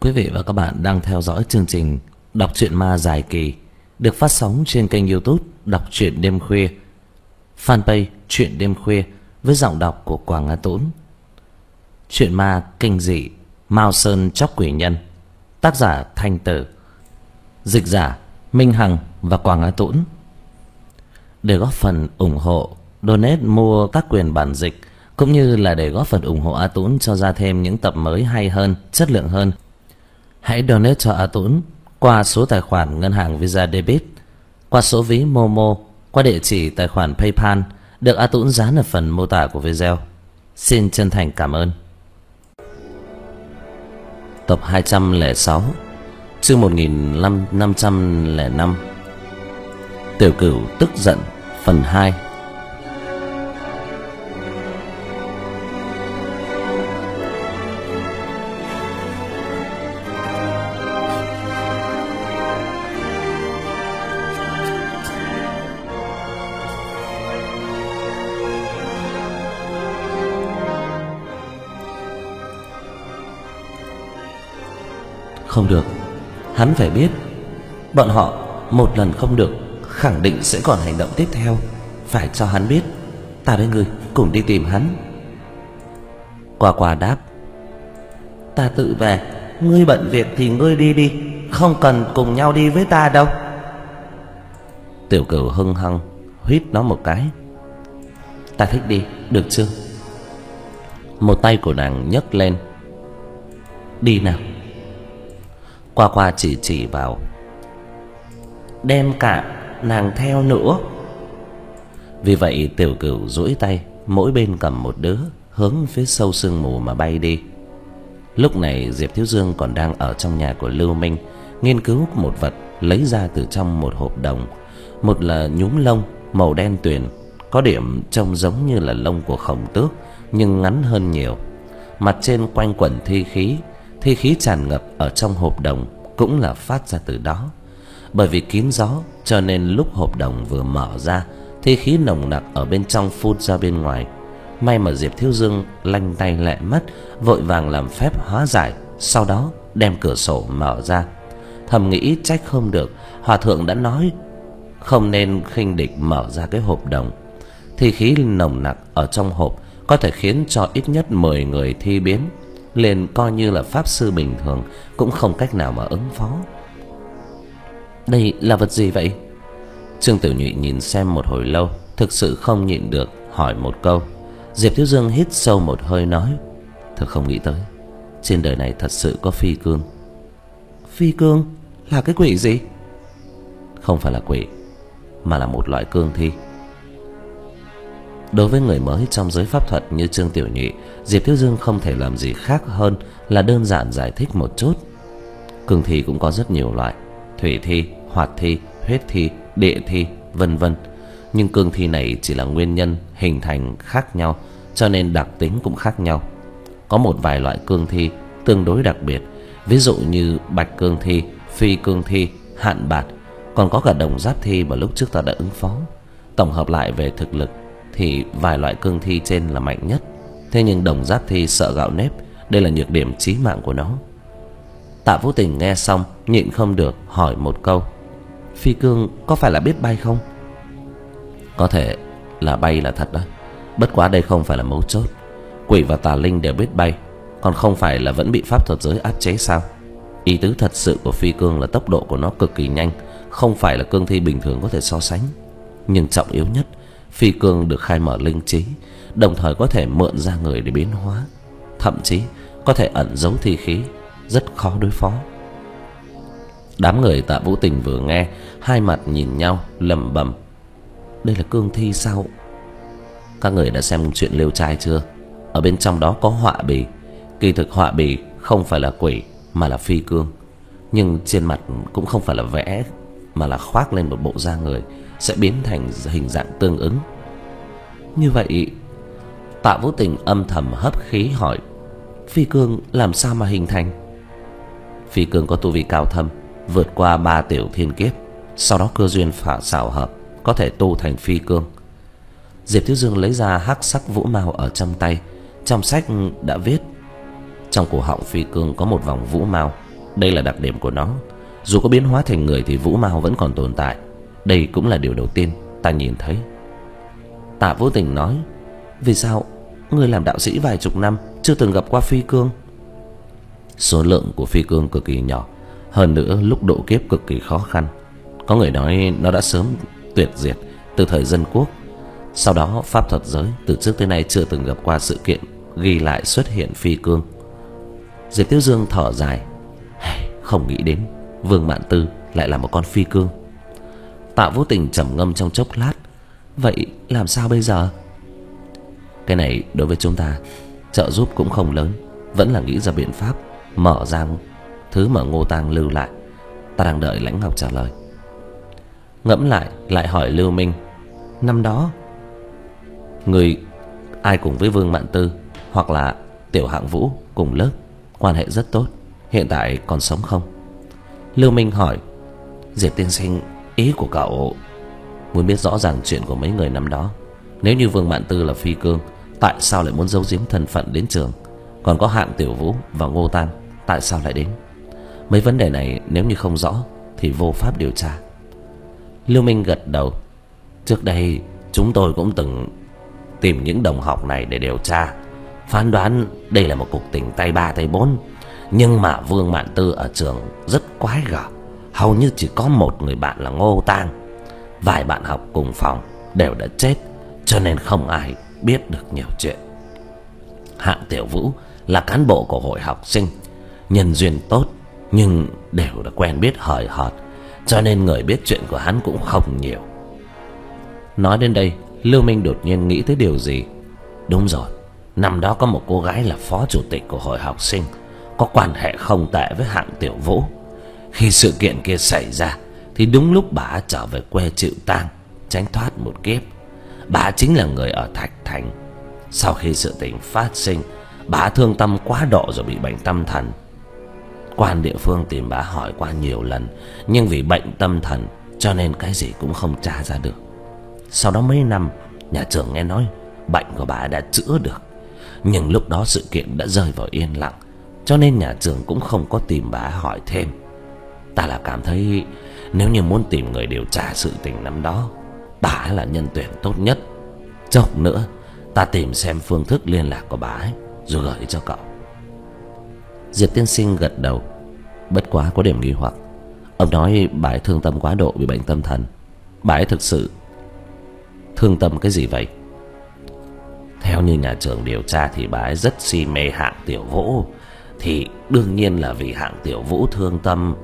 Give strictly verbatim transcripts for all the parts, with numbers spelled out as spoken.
Quý vị và các bạn đang theo dõi chương trình Đọc truyện ma dài kỳ được phát sóng trên kênh YouTube Đọc truyện đêm khuya, fanpage Truyện đêm khuya với giọng đọc của Quảng Á Tũng. Truyện ma kinh dị Mao Sơn Chóc Quỷ Nhân, tác giả Thanh Tử, dịch giả Minh Hằng và Quảng Á Tũng. Để góp phần ủng hộ, donate mua các quyền bản dịch cũng như là để góp phần ủng hộ A Tũng cho ra thêm những tập mới hay hơn, chất lượng hơn, hãy donate cho A Tũng qua số tài khoản ngân hàng Visa Debit, qua số ví Momo, qua địa chỉ tài khoản PayPal được A Tũng dán ở phần mô tả của video. Xin chân thành cảm ơn. Tập hai trăm lẻ sáu, chương một nghìn năm trăm lẻ năm, Tiểu Cửu tức giận phần hai. Không được, hắn phải biết. Bọn họ một lần không được, khẳng định sẽ còn hành động tiếp theo. Phải cho hắn biết. Ta với ngươi cùng đi tìm hắn. Qua qua đáp: Ta tự về, ngươi bận việc thì ngươi đi đi, không cần cùng nhau đi với ta đâu. Tiểu Cửu hưng hăng huýt nó một cái: Ta thích đi, được chưa? Một tay của nàng nhấc lên: Đi nào. Qua qua chỉ chỉ vào: Đem cả nàng theo nữa. Vì vậy Tiểu Cửu duỗi tay, mỗi bên cầm một đứa, hướng phía sâu sương mù mà bay đi. Lúc này Diệp Thiếu Dương còn đang ở trong nhà của Lưu Minh, nghiên cứu một vật lấy ra từ trong một hộp đồng. Một là nhúm lông màu đen tuyền, có điểm trông giống như là lông của khổng tước nhưng ngắn hơn nhiều. Mặt trên quanh quẩn thi khí, thi khí tràn ngập ở trong hộp đồng cũng là phát ra từ đó. Bởi vì kín gió cho nên lúc hộp đồng vừa mở ra, thi khí nồng nặc ở bên trong phun ra bên ngoài. May mà Diệp Thiếu Dương lanh tay lẹ mắt, vội vàng làm phép hóa giải, sau đó đem cửa sổ mở ra. Thầm nghĩ trách không được, hòa thượng đã nói không nên khinh địch mở ra cái hộp đồng. Thi khí nồng nặc ở trong hộp có thể khiến cho ít nhất mười người thi biến, liền coi như là pháp sư bình thường cũng không cách nào mà ứng phó. Đây là vật gì vậy? Trương Tiểu Nhụy nhìn xem một hồi lâu, thực sự không nhịn được hỏi một câu. Diệp Thiếu Dương hít sâu một hơi nói: Thật không nghĩ tới, trên đời này thật sự có phi cương. Phi cương là cái quỷ gì? Không phải là quỷ, mà là một loại cương thi. Đối với người mới trong giới pháp thuật như Trương Tiểu Nhụy, Diệp Thiếu Dương không thể làm gì khác hơn là đơn giản giải thích một chút. Cương thi cũng có rất nhiều loại: thủy thi, hoạt thi, huyết thi, địa thi, vân vân. Nhưng cương thi này chỉ là nguyên nhân hình thành khác nhau, cho nên đặc tính cũng khác nhau. Có một vài loại cương thi tương đối đặc biệt, ví dụ như bạch cương thi, phi cương thi, hạn bạt, còn có cả đồng giáp thi mà lúc trước ta đã ứng phó. Tổng hợp lại về thực lực thì vài loại cương thi trên là mạnh nhất. Thế nhưng đồng giáp thi sợ gạo nếp, đây là nhược điểm chí mạng của nó. Tạ Vũ Tình nghe xong nhịn không được hỏi một câu: Phi cương có phải là biết bay không? Có thể là bay là thật đó, bất quá đây không phải là mấu chốt. Quỷ và tà linh đều biết bay, còn không phải là vẫn bị pháp thuật giới áp chế sao? Ý tứ thật sự của phi cương là tốc độ của nó cực kỳ nhanh, không phải là cương thi bình thường có thể so sánh. Nhưng trọng yếu nhất, phi cương được khai mở linh trí, đồng thời có thể mượn ra người để biến hóa, thậm chí có thể ẩn giấu thi khí, rất khó đối phó. Đám người Tạ Vũ Tình vừa nghe, hai mặt nhìn nhau lẩm bẩm: Đây là cương thi sao? Các người đã xem chuyện Liêu Trai chưa? Ở bên trong đó có họa bì. Kỳ thực họa bì không phải là quỷ mà là phi cương, nhưng trên mặt cũng không phải là vẽ, mà là khoác lên một bộ da người, sẽ biến thành hình dạng tương ứng. Như vậy, Tạ Vũ Tình âm thầm hấp khí hỏi: Phi cương làm sao mà hình thành? Phi cương có tu vi cao thâm, vượt qua ba tiểu thiên kiếp, sau đó cơ duyên phả xảo hợp, có thể tu thành phi cương. Diệp Thiếu Dương lấy ra hắc sắc vũ mao ở trong tay. Trong sách đã viết, trong cổ họng phi cương có một vòng vũ mao, Đây là đặc điểm của nó. Dù có biến hóa thành người thì Vũ Mao vẫn còn tồn tại. Đây cũng là điều đầu tiên ta nhìn thấy. Tạ Vũ Tình nói: Vì sao ngươi làm đạo sĩ vài chục năm chưa từng gặp qua phi cương? Số lượng của phi cương cực kỳ nhỏ, hơn nữa lúc độ kiếp cực kỳ khó khăn. Có người nói nó đã sớm tuyệt diệt từ thời dân quốc. Sau đó pháp thuật giới từ trước tới nay chưa từng gặp qua sự kiện ghi lại xuất hiện phi cương. Diệp Thiếu Dương thở dài: Không nghĩ đến Vương Mạn Tư lại là một con phi cương. Tạ Vũ Tình trầm ngâm trong chốc lát: Vậy làm sao bây giờ? Cái này đối với chúng ta trợ giúp cũng không lớn, vẫn là nghĩ ra biện pháp mở ra thứ mà Ngô Tang lưu lại. Ta đang đợi Lãnh Ngọc trả lời. Ngẫm lại lại hỏi Lưu Minh: Năm đó người ai cùng với Vương Mạn Tư hoặc là Tiểu Hạng Vũ cùng lớp, quan hệ rất tốt, hiện tại còn sống không? Lưu Minh hỏi: Diệp tiên sinh, ý của cậu muốn biết rõ ràng chuyện của mấy người năm đó. Nếu như Vương Mạn Tư là phi cương, tại sao lại muốn giấu giếm thân phận đến trường? Còn có Hạng Tiểu Vũ và Ngô Tang, tại sao lại đến? Mấy vấn đề này nếu như không rõ thì vô pháp điều tra. Lưu Minh gật đầu: Trước đây chúng tôi cũng từng tìm những đồng học này để điều tra, phán đoán đây là một cuộc tình tay ba tay bốn. Nhưng mà Vương Mạn Tư ở trường rất quái gở, hầu như chỉ có một người bạn là Ngô Tang. Vài bạn học cùng phòng đều đã chết, cho nên không ai biết được nhiều chuyện. Hạng Tiểu Vũ là cán bộ của hội học sinh, nhân duyên tốt, nhưng đều đã quen biết hời hợt, cho nên người biết chuyện của hắn cũng không nhiều. Nói đến đây, Lưu Minh đột nhiên nghĩ tới điều gì. Đúng rồi, năm đó có một cô gái là phó chủ tịch của hội học sinh, có quan hệ không tệ với Hạng Tiểu Vũ. Khi sự kiện kia xảy ra thì đúng lúc bà trở về quê chịu tang, tránh thoát một kiếp. Bà chính là người ở Thạch Thành. Sau khi sự tình phát sinh, bà thương tâm quá độ rồi bị bệnh tâm thần. Quan địa phương tìm bà hỏi qua nhiều lần, nhưng vì bệnh tâm thần cho nên cái gì cũng không tra ra được. Sau đó mấy năm, nhà trường nghe nói bệnh của bà đã chữa được, nhưng lúc đó sự kiện đã rơi vào yên lặng, cho nên nhà trường cũng không có tìm bà hỏi thêm. Ta là cảm thấy nếu như muốn tìm người điều tra sự tình năm đó, bà là nhân tuyển tốt nhất. Chốc nữa ta tìm xem phương thức liên lạc của bà ấy rồi gửi cho cậu. Diệp tiên sinh gật đầu. Bất quá có điểm nghi hoặc. Ông nói bà ấy thương tâm quá độ, bị bệnh tâm thần. Bà ấy thực sự thương tâm cái gì vậy? Theo như nhà trường điều tra thì bà ấy rất si mê Hạng Tiểu Vũ, thì đương nhiên là vì Hạng Tiểu Vũ thương tâm.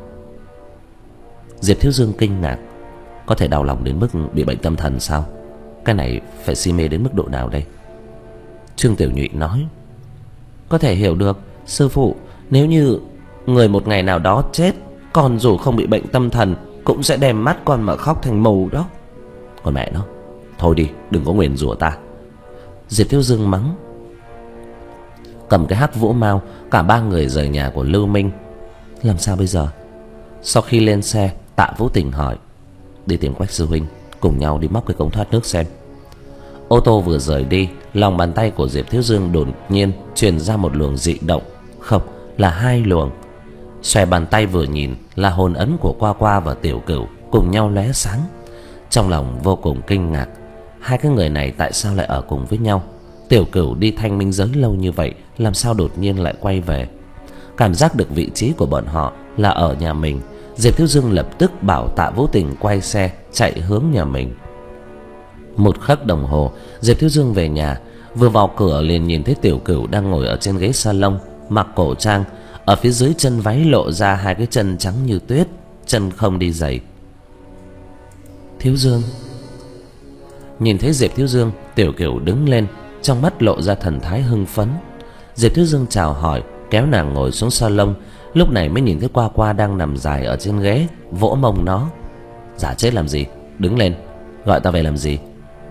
Diệp Thiếu Dương kinh ngạc. Có thể đau lòng đến mức bị bệnh tâm thần sao? Cái này phải si mê đến mức độ nào đây? Trương Tiểu Nhụy nói: Có thể hiểu được, sư phụ. Nếu như người một ngày nào đó chết, còn dù không bị bệnh tâm thần cũng sẽ đem mắt con mà khóc thành mù đó. Còn mẹ nó, thôi đi, đừng có nguyền rủa ta. Diệp Thiếu Dương mắng. Cầm cái hắc vũ mao, cả ba người rời nhà của Lưu Minh. Làm sao bây giờ? Sau khi lên xe, Tạ Vũ Tình hỏi: Đi tìm Quách sư huynh, cùng nhau đi móc cái cống thoát nước xem. Ô tô vừa rời đi, lòng bàn tay của Diệp Thiếu Dương đột nhiên truyền ra một luồng dị động. Không, là hai luồng. Xòe bàn tay vừa nhìn là hồn ấn của Qua Qua và Tiểu Cửu cùng nhau lóe sáng. Trong lòng vô cùng kinh ngạc, hai cái người này tại sao lại ở cùng với nhau? Tiểu Cửu đi thanh minh giới lâu như vậy, làm sao đột nhiên lại quay về? Cảm giác được vị trí của bọn họ là ở nhà mình, Diệp Thiếu Dương lập tức bảo Tạ Vũ Tình quay xe chạy hướng nhà mình. Một khắc đồng hồ, Diệp Thiếu Dương về nhà. Vừa vào cửa liền nhìn thấy Tiểu Cửu đang ngồi ở trên ghế salon, mặc cổ trang. Ở phía dưới chân váy lộ ra hai cái chân trắng như tuyết, chân không đi giày. Thiếu Dương. Nhìn thấy Diệp Thiếu Dương, Tiểu Cửu đứng lên, trong mắt lộ ra thần thái hưng phấn. Diệp Thiếu Dương chào hỏi, kéo nàng ngồi xuống salon. Lúc này mới nhìn thấy Qua Qua đang nằm dài ở trên ghế, vỗ mông nó. Giả chết làm gì, đứng lên, gọi ta về làm gì?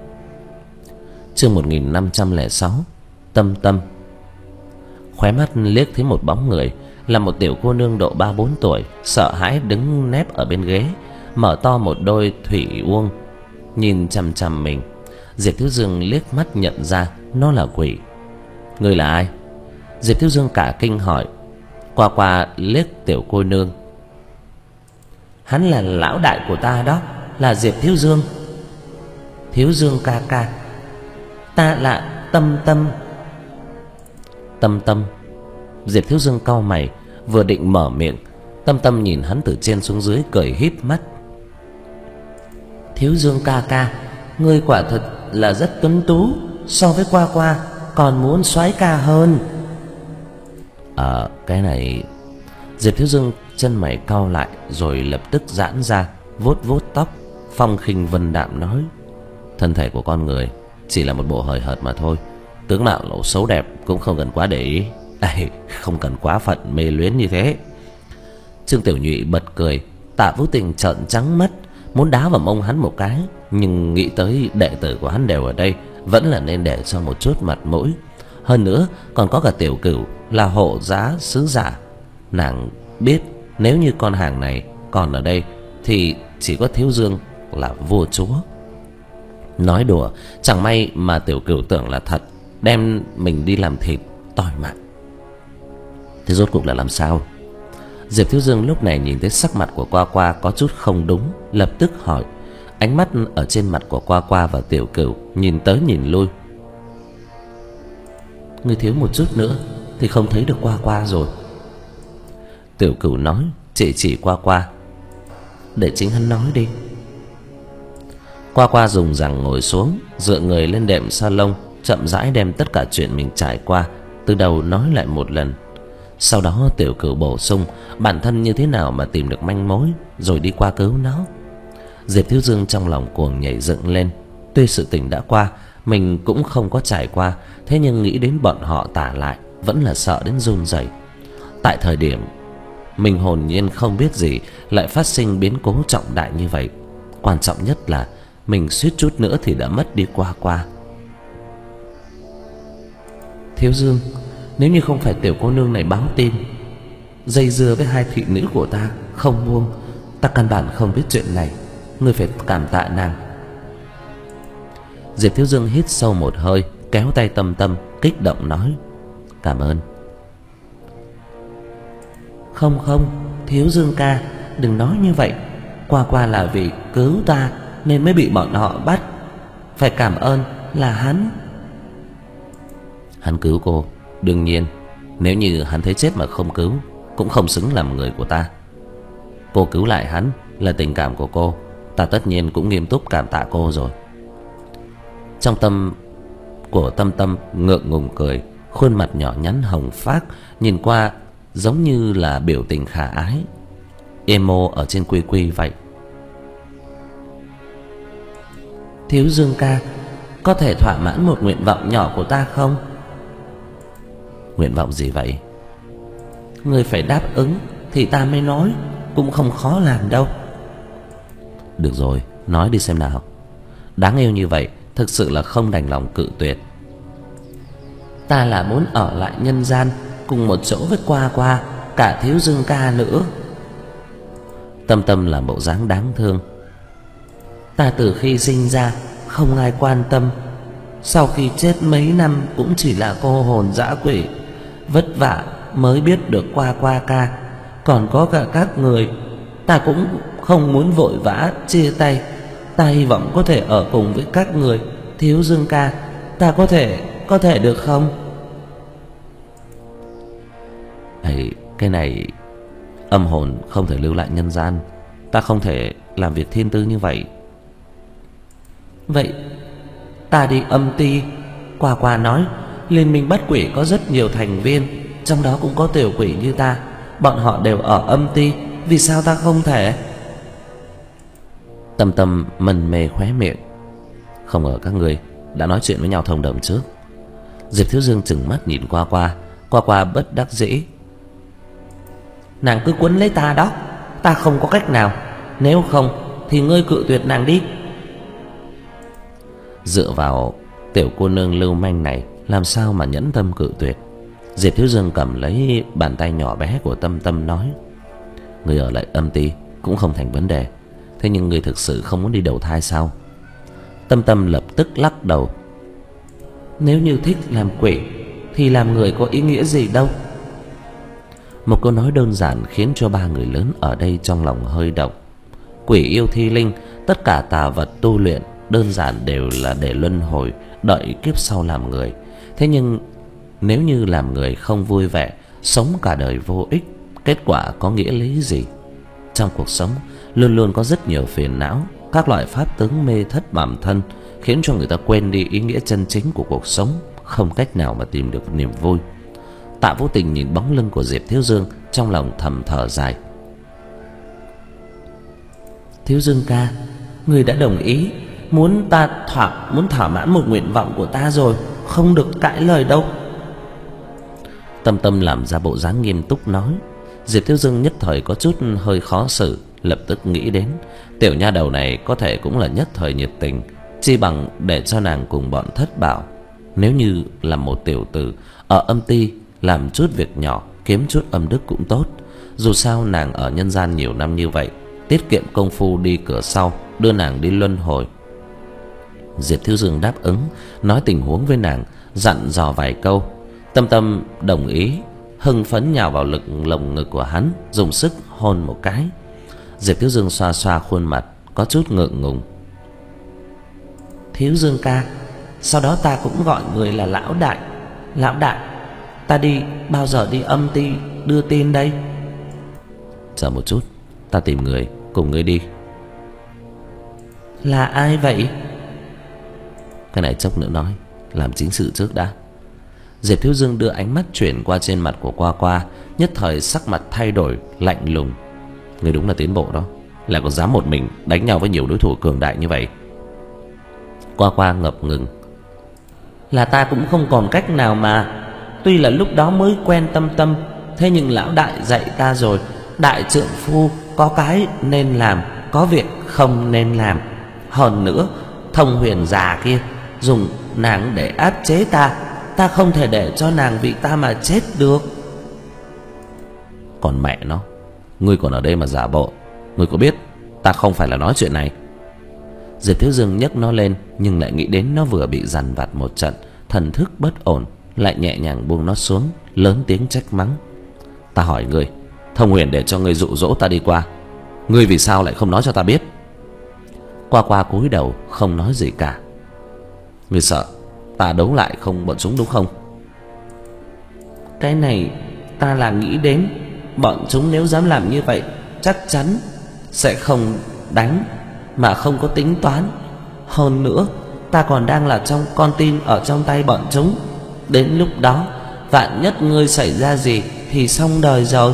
Chương một nghìn năm trăm lẻ sáu. Tâm Tâm. Khóe mắt liếc thấy một bóng người, là một tiểu cô nương độ ba bốn tuổi, sợ hãi đứng nép ở bên ghế, mở to một đôi thủy uông nhìn chằm chằm mình. Diệp Thiếu Dương liếc mắt nhận ra nó là quỷ. Người là ai? Diệp Thiếu Dương cả kinh hỏi. Qua Qua liếc Tiểu cô nương. Hắn là lão đại của ta đó, là Diệp Thiếu Dương. Thiếu Dương ca ca. Ta là Tâm Tâm. Tâm Tâm. Diệp Thiếu Dương cau mày, vừa định mở miệng, Tâm Tâm nhìn hắn từ trên xuống dưới cười híp mắt. Thiếu Dương ca ca, ngươi quả thật là rất tuấn tú, so với Qua Qua còn muốn soái ca hơn. Ờ, cái này... Diệp Thiếu Dương chân mày cau lại rồi lập tức giãn ra, vuốt vuốt tóc, phong khinh vân đạm nói: thân thể của con người chỉ là một bộ hời hợt mà thôi, tướng mạo lỗ xấu đẹp cũng không cần quá để ý. Ây, không cần quá phận mê luyến như thế. Trương Tiểu Nhụy bật cười. Tạ Vũ Tình trợn trắng mắt, muốn đá vào mông hắn một cái, nhưng nghĩ tới đệ tử của hắn đều ở đây, vẫn là nên để cho một chút mặt mũi. Hơn nữa còn có cả Tiểu Cửu là hộ giá sứ giả. Nàng biết nếu như con hàng này còn ở đây thì chỉ có Thiếu Dương là vua chúa. Nói đùa, chẳng may mà Tiểu Cửu tưởng là thật, đem mình đi làm thịt, tỏi mạng. Thế rốt cuộc là làm sao? Diệp Thiếu Dương lúc này nhìn thấy sắc mặt của Qua Qua có chút không đúng, lập tức hỏi. Ánh mắt ở trên mặt của Qua Qua và Tiểu Cửu nhìn tới nhìn lui. Ngươi thiếu một chút nữa thì không thấy được Qua Qua rồi. Tiểu Cửu nói, chỉ chỉ Qua Qua. Để chính hắn nói đi. Qua Qua dùng rằng ngồi xuống, dựa người lên đệm salon, chậm rãi đem tất cả chuyện mình trải qua từ đầu nói lại một lần. Sau đó Tiểu Cửu bổ sung bản thân như thế nào mà tìm được manh mối, rồi đi qua cứu nó. Diệp Thiếu Dương trong lòng cuồng nhảy dựng lên. Tuy sự tình đã qua, mình cũng không có trải qua, thế nhưng nghĩ đến bọn họ tả lại, vẫn là sợ đến run rẩy. Tại thời điểm mình hồn nhiên không biết gì, lại phát sinh biến cố trọng đại như vậy. Quan trọng nhất là mình suýt chút nữa thì đã mất đi Qua Qua. Thiếu Dương, nếu như không phải Tiểu cô nương này báo tin, dây dưa với hai thị nữ của ta không buông, ta căn bản không biết chuyện này. Ngươi phải cảm tạ nàng. Diệp Thiếu Dương hít sâu một hơi, kéo tay Tâm Tâm, kích động nói: cảm ơn. Không không, Thiếu Dương ca, đừng nói như vậy. Qua Qua là vì cứu ta nên mới bị bọn họ bắt, phải cảm ơn là hắn. Hắn cứu cô, đương nhiên. Nếu như hắn thấy chết mà không cứu, cũng không xứng làm người của ta. Cô cứu lại hắn là tình cảm của cô, ta tất nhiên cũng nghiêm túc cảm tạ cô rồi. Trong tâm của Tâm Tâm ngượng ngùng cười, khuôn mặt nhỏ nhắn hồng phác, nhìn qua giống như là biểu tình khả ái, emo ở trên quy quy vậy. Thiếu Dương ca, có thể thỏa mãn một nguyện vọng nhỏ của ta không? Nguyện vọng gì vậy? Ngươi phải đáp ứng thì ta mới nói, cũng không khó làm đâu. Được rồi, nói đi xem nào. Đáng yêu như vậy, thực sự là không đành lòng cự tuyệt. Ta là muốn ở lại nhân gian, cùng một chỗ với Qua Qua, cả Thiếu Dương ca nữa. Tâm Tâm là bộ dáng đáng thương. Ta từ khi sinh ra không ai quan tâm, sau khi chết mấy năm cũng chỉ là cô hồn dã quỷ, vất vả mới biết được Qua Qua ca, còn có cả các người. Ta cũng không muốn vội vã chia tay, ta hy vọng có thể ở cùng với các người. Thiếu Dương ca, ta có thể có thể được không? Ấy, cái này âm hồn không thể lưu lại nhân gian, ta không thể làm việc thiên tư như vậy. Vậy ta đi âm ti. Qua Qua nói Liên minh bắt quỷ có rất nhiều thành viên, trong đó cũng có tiểu quỷ như ta. Bọn họ đều ở âm ti, vì sao ta không thể? Tâm Tâm mân mê khóe miệng. Không ngờ các người đã nói chuyện với nhau thông đồng trước. Diệp Thiếu Dương chừng mắt nhìn Qua Qua. Qua Qua bất đắc dĩ. Nàng cứ quấn lấy ta đó, ta không có cách nào. Nếu không thì ngươi cự tuyệt nàng đi. Dựa vào tiểu cô nương lưu manh này, làm sao mà nhẫn tâm cự tuyệt? Diệp Thiếu Dương cầm lấy bàn tay nhỏ bé của Tâm Tâm nói: Ngươi ở lại âm ti cũng không thành vấn đề, thế nhưng ngươi thực sự không muốn đi đầu thai sao? Tâm Tâm lập tức lắc đầu. Nếu như thích làm quỷ thì làm người có ý nghĩa gì đâu. Một câu nói đơn giản khiến cho ba người lớn ở đây trong lòng hơi động. Quỷ yêu thi linh, tất cả tà vật tu luyện đơn giản đều là để luân hồi, đợi kiếp sau làm người. Thế nhưng nếu như làm người không vui vẻ, sống cả đời vô ích, kết quả có nghĩa lý gì? Trong cuộc sống luôn luôn có rất nhiều phiền não, các loại pháp tướng mê thất bản thân, khiến cho người ta quên đi ý nghĩa chân chính của cuộc sống, không cách nào mà tìm được niềm vui. Tạ Vô Tình nhìn bóng lưng của Diệp Thiếu Dương, trong lòng thầm thở dài. Thiếu Dương ca, người đã đồng ý, muốn ta thỏa muốn thỏa mãn một nguyện vọng của ta rồi, không được cãi lời đâu. Tâm Tâm làm ra bộ dáng nghiêm túc nói. Diệp Thiếu Dương nhất thời có chút hơi khó xử, lập tức nghĩ đến tiểu nha đầu này có thể cũng là nhất thời nhiệt tình, chi bằng để cho nàng cùng bọn Thất Bảo. Nếu như là một tiểu tử ở âm ty làm chút việc nhỏ, kiếm chút âm đức cũng tốt. Dù sao nàng ở nhân gian nhiều năm như vậy, tiết kiệm công phu đi cửa sau, đưa nàng đi luân hồi. Diệp Thiếu Dương đáp ứng, nói tình huống với nàng, dặn dò vài câu. Tâm Tâm đồng ý, hưng phấn nhào vào lực lồng ngực của hắn, dùng sức hôn một cái. Diệp Thiếu Dương xoa xoa khuôn mặt, có chút ngượng ngùng. Thiếu Dương ca, sau đó ta cũng gọi người là lão đại. Lão đại, ta đi bao giờ đi âm ty đưa tin đây? Chờ một chút, ta tìm người cùng ngươi đi. Là ai vậy? Cái này chốc nữa nói, làm chính sự trước đã. Diệp Thiếu Dương đưa ánh mắt chuyển qua trên mặt của Qua Qua, nhất thời sắc mặt thay đổi, lạnh lùng. Ngươi đúng là tiến bộ đó, lại còn dám một mình đánh nhau với nhiều đối thủ cường đại như vậy. Qua Qua ngập ngừng. Là ta cũng không còn cách nào mà. Tuy là lúc đó mới quen Tâm Tâm, thế nhưng lão đại dạy ta rồi, đại trượng phu có cái nên làm, có việc không nên làm. Hơn nữa, Thông Huyền già kia dùng nàng để áp chế ta, ta không thể để cho nàng vì ta mà chết được. Còn mẹ nó, ngươi còn ở đây mà giả bộ, ngươi có biết ta không phải là nói chuyện này? Diệp Thiếu Dương nhấc nó lên, nhưng lại nghĩ đến nó vừa bị dằn vặt một trận, thần thức bất ổn, lại nhẹ nhàng buông nó xuống, lớn tiếng trách mắng. Ta hỏi ngươi, Thông Huyền để cho ngươi dụ dỗ ta đi qua, ngươi vì sao lại không nói cho ta biết? Qua Qua cúi đầu không nói gì cả. Ngươi sợ ta đấu lại không bọn chúng đúng không? Cái này ta là nghĩ đến, bọn chúng nếu dám làm như vậy chắc chắn sẽ không đánh mà không có tính toán. Hơn nữa, ta còn đang là trong con tin ở trong tay bọn chúng. Đến lúc đó, vạn nhất ngươi xảy ra gì thì xong đời rồi.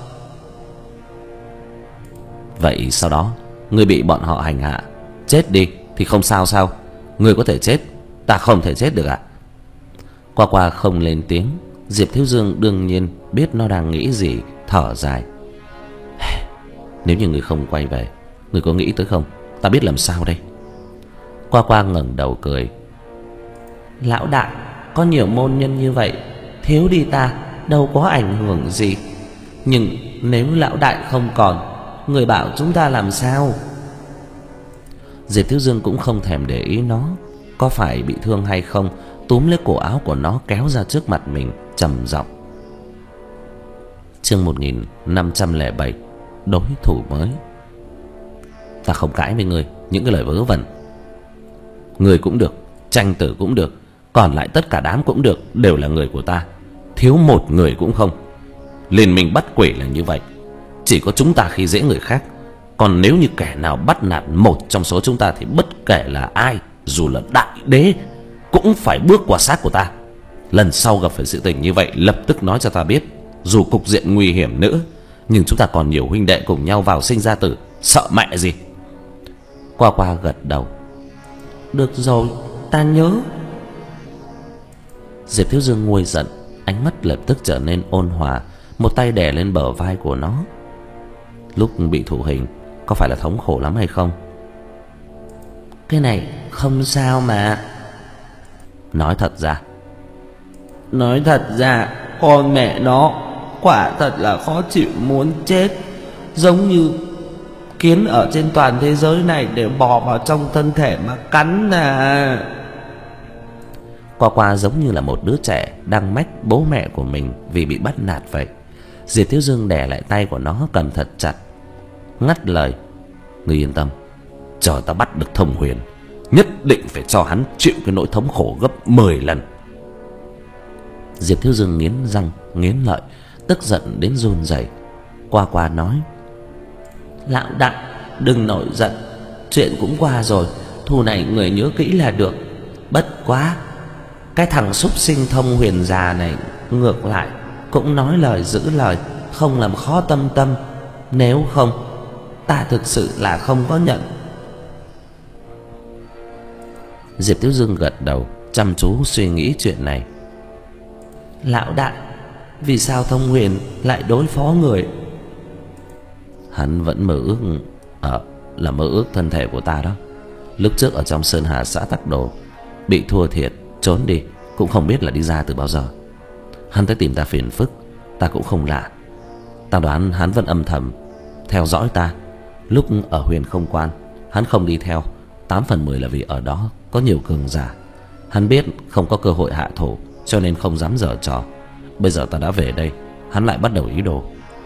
Vậy sau đó ngươi bị bọn họ hành hạ, chết đi thì không sao sao? Ngươi có thể chết, ta không thể chết được à? Qua Qua không lên tiếng. Diệp Thiếu Dương đương nhiên biết nó đang nghĩ gì, thở dài. Nếu như ngươi không quay về, ngươi có nghĩ tới không? Ta biết làm sao đây? Qua Qua ngẩng đầu cười. Lão đại, có nhiều môn nhân như vậy, thiếu đi ta đâu có ảnh hưởng gì. Nhưng nếu lão đại không còn, người bảo chúng ta làm sao? Diệp Thiếu Dương cũng không thèm để ý nó có phải bị thương hay không, túm lấy cổ áo của nó kéo ra trước mặt mình, trầm giọng. Chương một nghìn năm trăm lẻ bảy, đối thủ mới. Ta không cãi với ngươi những cái lời vớ vẩn. Ngươi cũng được, Tranh Tử cũng được, còn lại tất cả đám cũng được, đều là người của ta, thiếu một người cũng không. Liên minh bắt quỷ là như vậy, chỉ có chúng ta khi dễ người khác, còn nếu như kẻ nào bắt nạt một trong số chúng ta thì bất kể là ai, dù là đại đế, cũng phải bước qua xác của ta. Lần sau gặp phải sự tình như vậy, lập tức nói cho ta biết. Dù cục diện nguy hiểm nữa, nhưng chúng ta còn nhiều huynh đệ cùng nhau vào sinh ra tử, sợ mẹ gì. Qua Qua gật đầu. Được rồi, ta nhớ. Diệp Thiếu Dương nguôi giận, ánh mắt lập tức trở nên ôn hòa, một tay đè lên bờ vai của nó. Lúc bị thụ hình có phải là thống khổ lắm hay không? Cái này không sao mà. Nói thật ra. Nói thật ra, con mẹ nó quả thật là khó chịu muốn chết. Giống như kiến ở trên toàn thế giới này để bò vào trong thân thể mà cắn à. Qua Qua giống như là một đứa trẻ đang mách bố mẹ của mình vì bị bắt nạt vậy. Diệp Thiếu Dương đè lại tay của nó cầm thật chặt, ngắt lời: "Ngươi yên tâm, chờ ta bắt được Thông Huyền, nhất định phải cho hắn chịu cái nỗi thống khổ gấp mười lần." Diệp Thiếu Dương nghiến răng nghiến lợi, tức giận đến run rẩy. Qua Qua nói: "Lão Đặng, đừng nổi giận, chuyện cũng qua rồi, thù này người nhớ kỹ là được. Bất quá cái thằng súc sinh Thông Huyền già này ngược lại cũng nói lời giữ lời, không làm khó Tâm Tâm, nếu không ta thực sự là không có nhận." Diệp Thiếu Dương gật đầu, chăm chú suy nghĩ chuyện này. "Lão Đại, vì sao Thông Huyền lại đối phó người?" "Hắn vẫn mơ ước Ờ là mơ ước thân thể của ta đó. Lúc trước ở trong Sơn Hà xã Tắc Đồ bị thua thiệt, trốn đi, cũng không biết là đi ra từ bao giờ. Hắn tới tìm ta phiền phức, ta cũng không lạ. Ta đoán hắn vẫn âm thầm theo dõi ta. Lúc ở Huyền Không Quan, hắn không đi theo, tám phần mười là vì ở đó có nhiều cường giả. Hắn biết không có cơ hội hạ thủ, cho nên không dám giở trò. Bây giờ ta đã về đây, hắn lại bắt đầu ý đồ."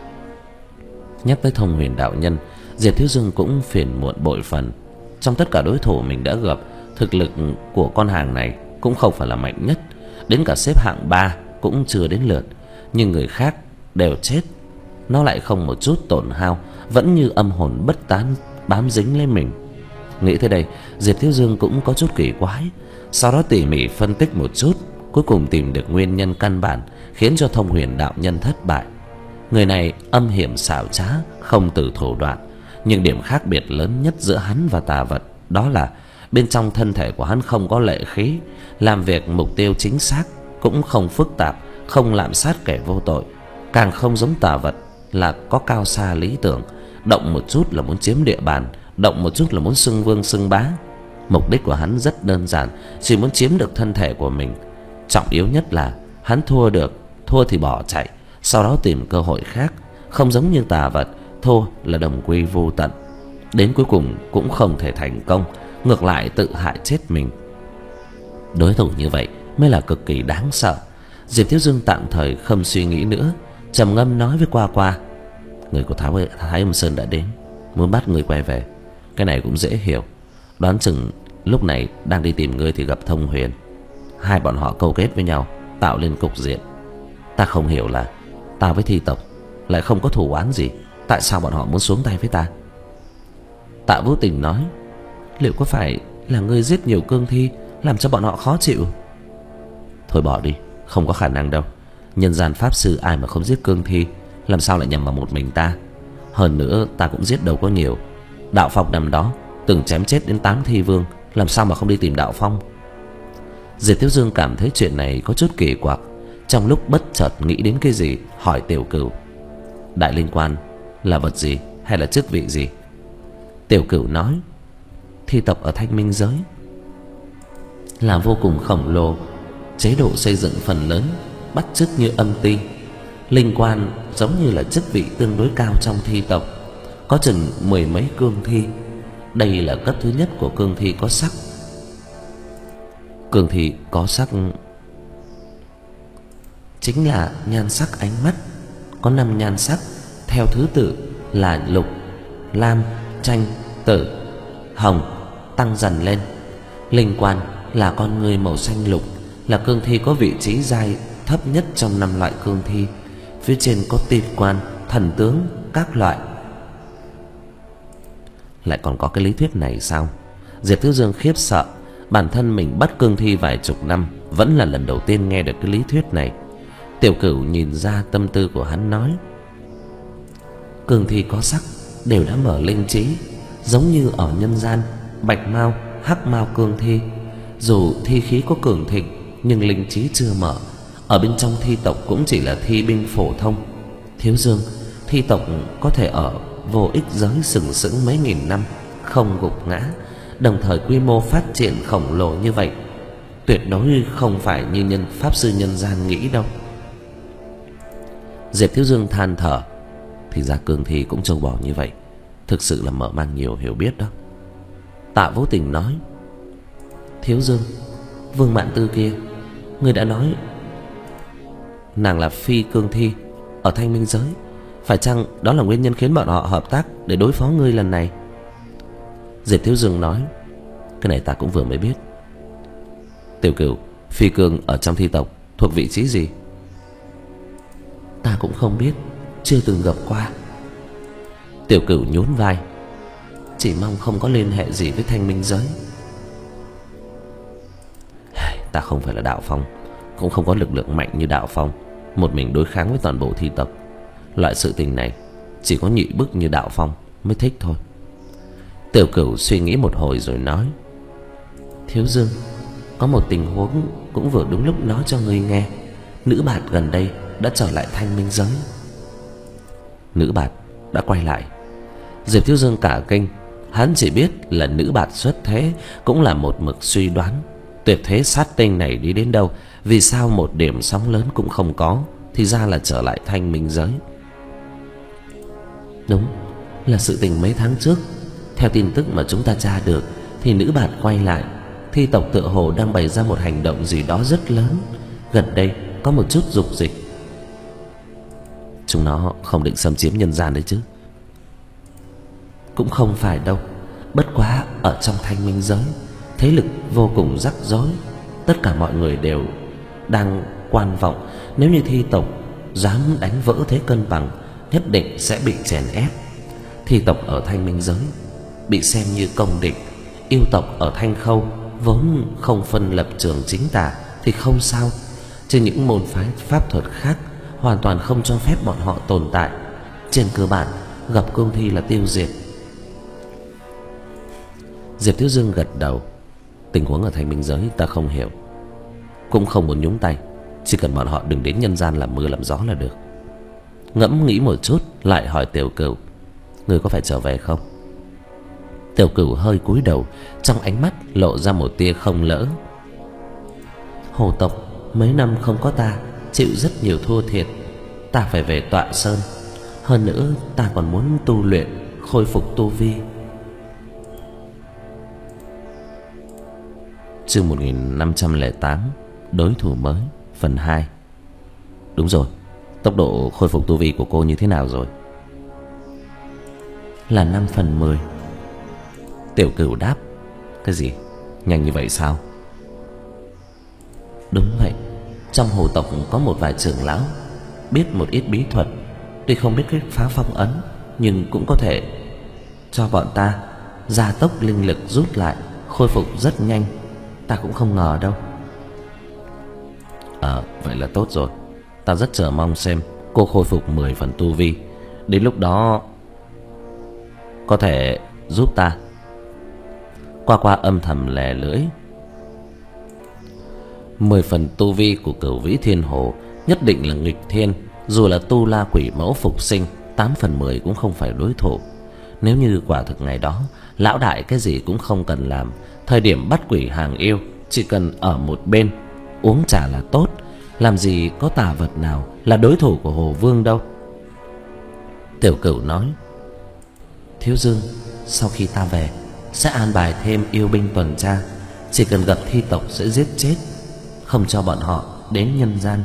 Nhắc tới Thông Huyền đạo nhân, Diệp Thiếu Dương cũng phiền muộn bội phần. Trong tất cả đối thủ mình đã gặp, thực lực của con hàng này cũng không phải là mạnh nhất, đến cả xếp hạng ba cũng chưa đến lượt. Nhưng người khác đều chết, nó lại không một chút tổn hao, vẫn như âm hồn bất tán bám dính lên mình. Nghĩ tới đây, Diệp Thiếu Dương cũng có chút kỳ quái. Sau đó tỉ mỉ phân tích một chút, cuối cùng tìm được nguyên nhân căn bản khiến cho Thông Huyền đạo nhân thất bại. Người này âm hiểm xảo trá, không từ thủ đoạn, nhưng điểm khác biệt lớn nhất giữa hắn và tà vật đó là bên trong thân thể của hắn không có lệ khí, làm việc mục tiêu chính xác, cũng không phức tạp, không lạm sát kẻ vô tội, càng không giống tà vật là có cao xa lý tưởng, động một chút là muốn chiếm địa bàn, động một chút là muốn xưng vương xưng bá. Mục đích của hắn rất đơn giản, chỉ muốn chiếm được thân thể của mình. Trọng yếu nhất là hắn thua được, thua thì bỏ chạy, sau đó tìm cơ hội khác. Không giống như tà vật, thua là đồng quy vô tận, đến cuối cùng cũng không thể thành công, ngược lại tự hại chết mình. Đối thủ như vậy mới là cực kỳ đáng sợ. Diệp Thiếu Dương tạm thời không suy nghĩ nữa, trầm ngâm nói với Qua Qua: "Người của Thái, Thái Âm Sơn đã đến, muốn bắt người quay về. Cái này cũng dễ hiểu, đoán chừng lúc này đang đi tìm ngươi thì gặp Thông Huyền. Hai bọn họ câu kết với nhau, tạo lên cục diện. Ta không hiểu là ta với thi tộc lại không có thù oán gì, tại sao bọn họ muốn xuống tay với ta?" Tạ Vũ Tình nói: "Liệu có phải là ngươi giết nhiều cương thi làm cho bọn họ khó chịu?" "Thôi bỏ đi, không có khả năng đâu. Nhân gian pháp sư ai mà không giết cương thi, làm sao lại nhằm vào một mình ta? Hơn nữa ta cũng giết đâu có nhiều. Đạo Phong năm đó từng chém chết đến tám thi vương, làm sao mà không đi tìm Đạo Phong?" Diệp Thiếu Dương cảm thấy chuyện này có chút kỳ quặc, trong lúc bất chợt nghĩ đến cái gì, hỏi Tiểu Cửu: "Đại Linh Quan là vật gì hay là chức vị gì?" Tiểu Cửu nói: "Thi tộc ở Thanh Minh giới là vô cùng khổng lồ, chế độ xây dựng phần lớn bắt chước như âm ti. Linh Quan giống như là chức vị tương đối cao trong thi tộc, có chừng mười mấy cương thi. Đây là cấp thứ nhất của cương thi có sắc. Cương thi có sắc chính là nhan sắc ánh mắt, có năm nhan sắc theo thứ tự là lục, lam, chanh, tử, hồng, tăng dần lên. Linh Quan là con người màu xanh lục, là cương thi có vị trí giai thấp nhất trong năm loại cương thi. Phía trên có tiên quan, thần tướng các loại." Lại còn có cái lý thuyết này sao? Diệp Thiếu Dương khiếp sợ, bản thân mình bắt cương thi vài chục năm vẫn là lần đầu tiên nghe được cái lý thuyết này. Tiểu Cửu nhìn ra tâm tư của hắn nói: "Cương thi có sắc đều đã mở linh trí, giống như ở nhân gian bạch mao, hắc mao cương thi, dù thi khí có cường thịnh nhưng linh trí chưa mở. Ở bên trong thi tộc cũng chỉ là thi binh phổ thông. Thiếu Dương, thi tộc có thể ở vô ích giới sừng sững mấy nghìn năm không gục ngã, đồng thời quy mô phát triển khổng lồ như vậy, tuyệt đối không phải như nhân pháp sư nhân gian nghĩ đâu." Diệp Thiếu Dương than thở, thì ra cương thi cũng trâu bò như vậy, thực sự là mở mang nhiều hiểu biết đó. Tạ Vũ Tình nói: "Thiếu Dương, Vương Mạn Tư kia, ngươi đã nói nàng là phi cương thi, ở Thanh Minh giới. Phải chăng đó là nguyên nhân khiến bọn họ hợp tác để đối phó ngươi lần này? Diệp Thiếu Dương nói: Cái này ta cũng vừa mới biết. Tiểu Cửu, phi cương ở trong thi tộc thuộc vị trí gì? Ta cũng không biết, chưa từng gặp qua. Tiểu Cửu nhún vai: Chỉ mong không có liên hệ gì với Thanh Minh giới. Ta không phải là Đạo Phong, cũng không có lực lượng mạnh như Đạo Phong, một mình đối kháng với toàn bộ thi tộc. Loại sự tình này chỉ có nhị bức như Đạo Phong mới thích thôi. Tiểu Cửu suy nghĩ một hồi rồi nói: Thiếu Dương, có một tình huống cũng vừa đúng lúc nói cho ngươi nghe. Nữ bạt gần đây đã trở lại Thanh Minh giới. Nữ bạt đã quay lại? Diệp Thiếu Dương cả kinh. Hắn chỉ biết là nữ bạt xuất thế, cũng là một mực suy đoán tuyệt thế sát tinh này đi đến đâu, vì sao một điểm sóng lớn cũng không có, thì ra là trở lại Thanh Minh giới. Đúng là sự tình mấy tháng trước. Theo tin tức mà chúng ta tra được thì nữ bạt quay lại. Thi tộc tựa hồ đang bày ra một hành động gì đó rất lớn. Gần đây có một chút dục dịch. Chúng nó không định xâm chiếm nhân gian đấy chứ? Cũng không phải đâu. Bất quá ở trong Thanh Minh giới thế lực vô cùng rắc rối. Tất cả mọi người đều đang quan vọng, nếu như thi tộc dám đánh vỡ thế cân bằng, nhất định sẽ bị chèn ép. Thi tộc ở Thanh Minh giới bị xem như công địch. Yêu tộc ở Thanh Khâu vốn không phân lập trường chính tà thì không sao, chứ những môn phái pháp thuật khác hoàn toàn không cho phép bọn họ tồn tại. Trên cơ bản gặp cương thi là tiêu diệt. Diệp Thiếu Dương gật đầu. Tình huống ở Thanh Minh giới ta không hiểu, cũng không muốn nhúng tay. Chỉ cần bọn họ đừng đến nhân gian làm mưa làm gió là được. Ngẫm nghĩ một chút lại hỏi Tiểu Cửu: Ngươi có phải trở về không? Tiểu Cửu hơi cúi đầu, trong ánh mắt lộ ra một tia không lỡ. Hồ tộc mấy năm không có ta, chịu rất nhiều thua thiệt. Ta phải về Tọa Sơn. Hơn nữa ta còn muốn tu luyện, khôi phục tu vi. Chương một nghìn năm trăm lẻ tám, đối thủ mới, phần hai. Đúng rồi, tốc độ khôi phục tu vi của cô như thế nào rồi? Là năm phần mười. Tiểu Cửu đáp: Cái gì? Nhanh như vậy sao? Đúng vậy. Trong hồ tộc có một vài trưởng lão biết một ít bí thuật. Tuy không biết cách phá phong ấn, nhưng cũng có thể cho bọn ta gia tốc linh lực rút lại, khôi phục rất nhanh. Ta cũng không ngờ đâu. Ờ, à, vậy là tốt rồi. Ta rất chờ mong xem cô khôi phục mười phần tu vi. Đến lúc đó có thể giúp ta. Qua qua âm thầm lè lưỡi. Mười phần tu vi của Cửu Vĩ Thiên Hồ nhất định là nghịch thiên. Dù là tu la quỷ mẫu phục sinh, tám phần mười cũng không phải đối thủ. Nếu như quả thực ngày đó lão đại cái gì cũng không cần làm, thời điểm bắt quỷ hàng yêu chỉ cần ở một bên uống trà là tốt. Làm gì có tà vật nào là đối thủ của Hồ Vương đâu. Tiểu Cửu nói: Thiếu Dương, sau khi ta về sẽ an bài thêm yêu binh tuần tra. Chỉ cần gặp thi tộc sẽ giết chết, không cho bọn họ đến nhân gian.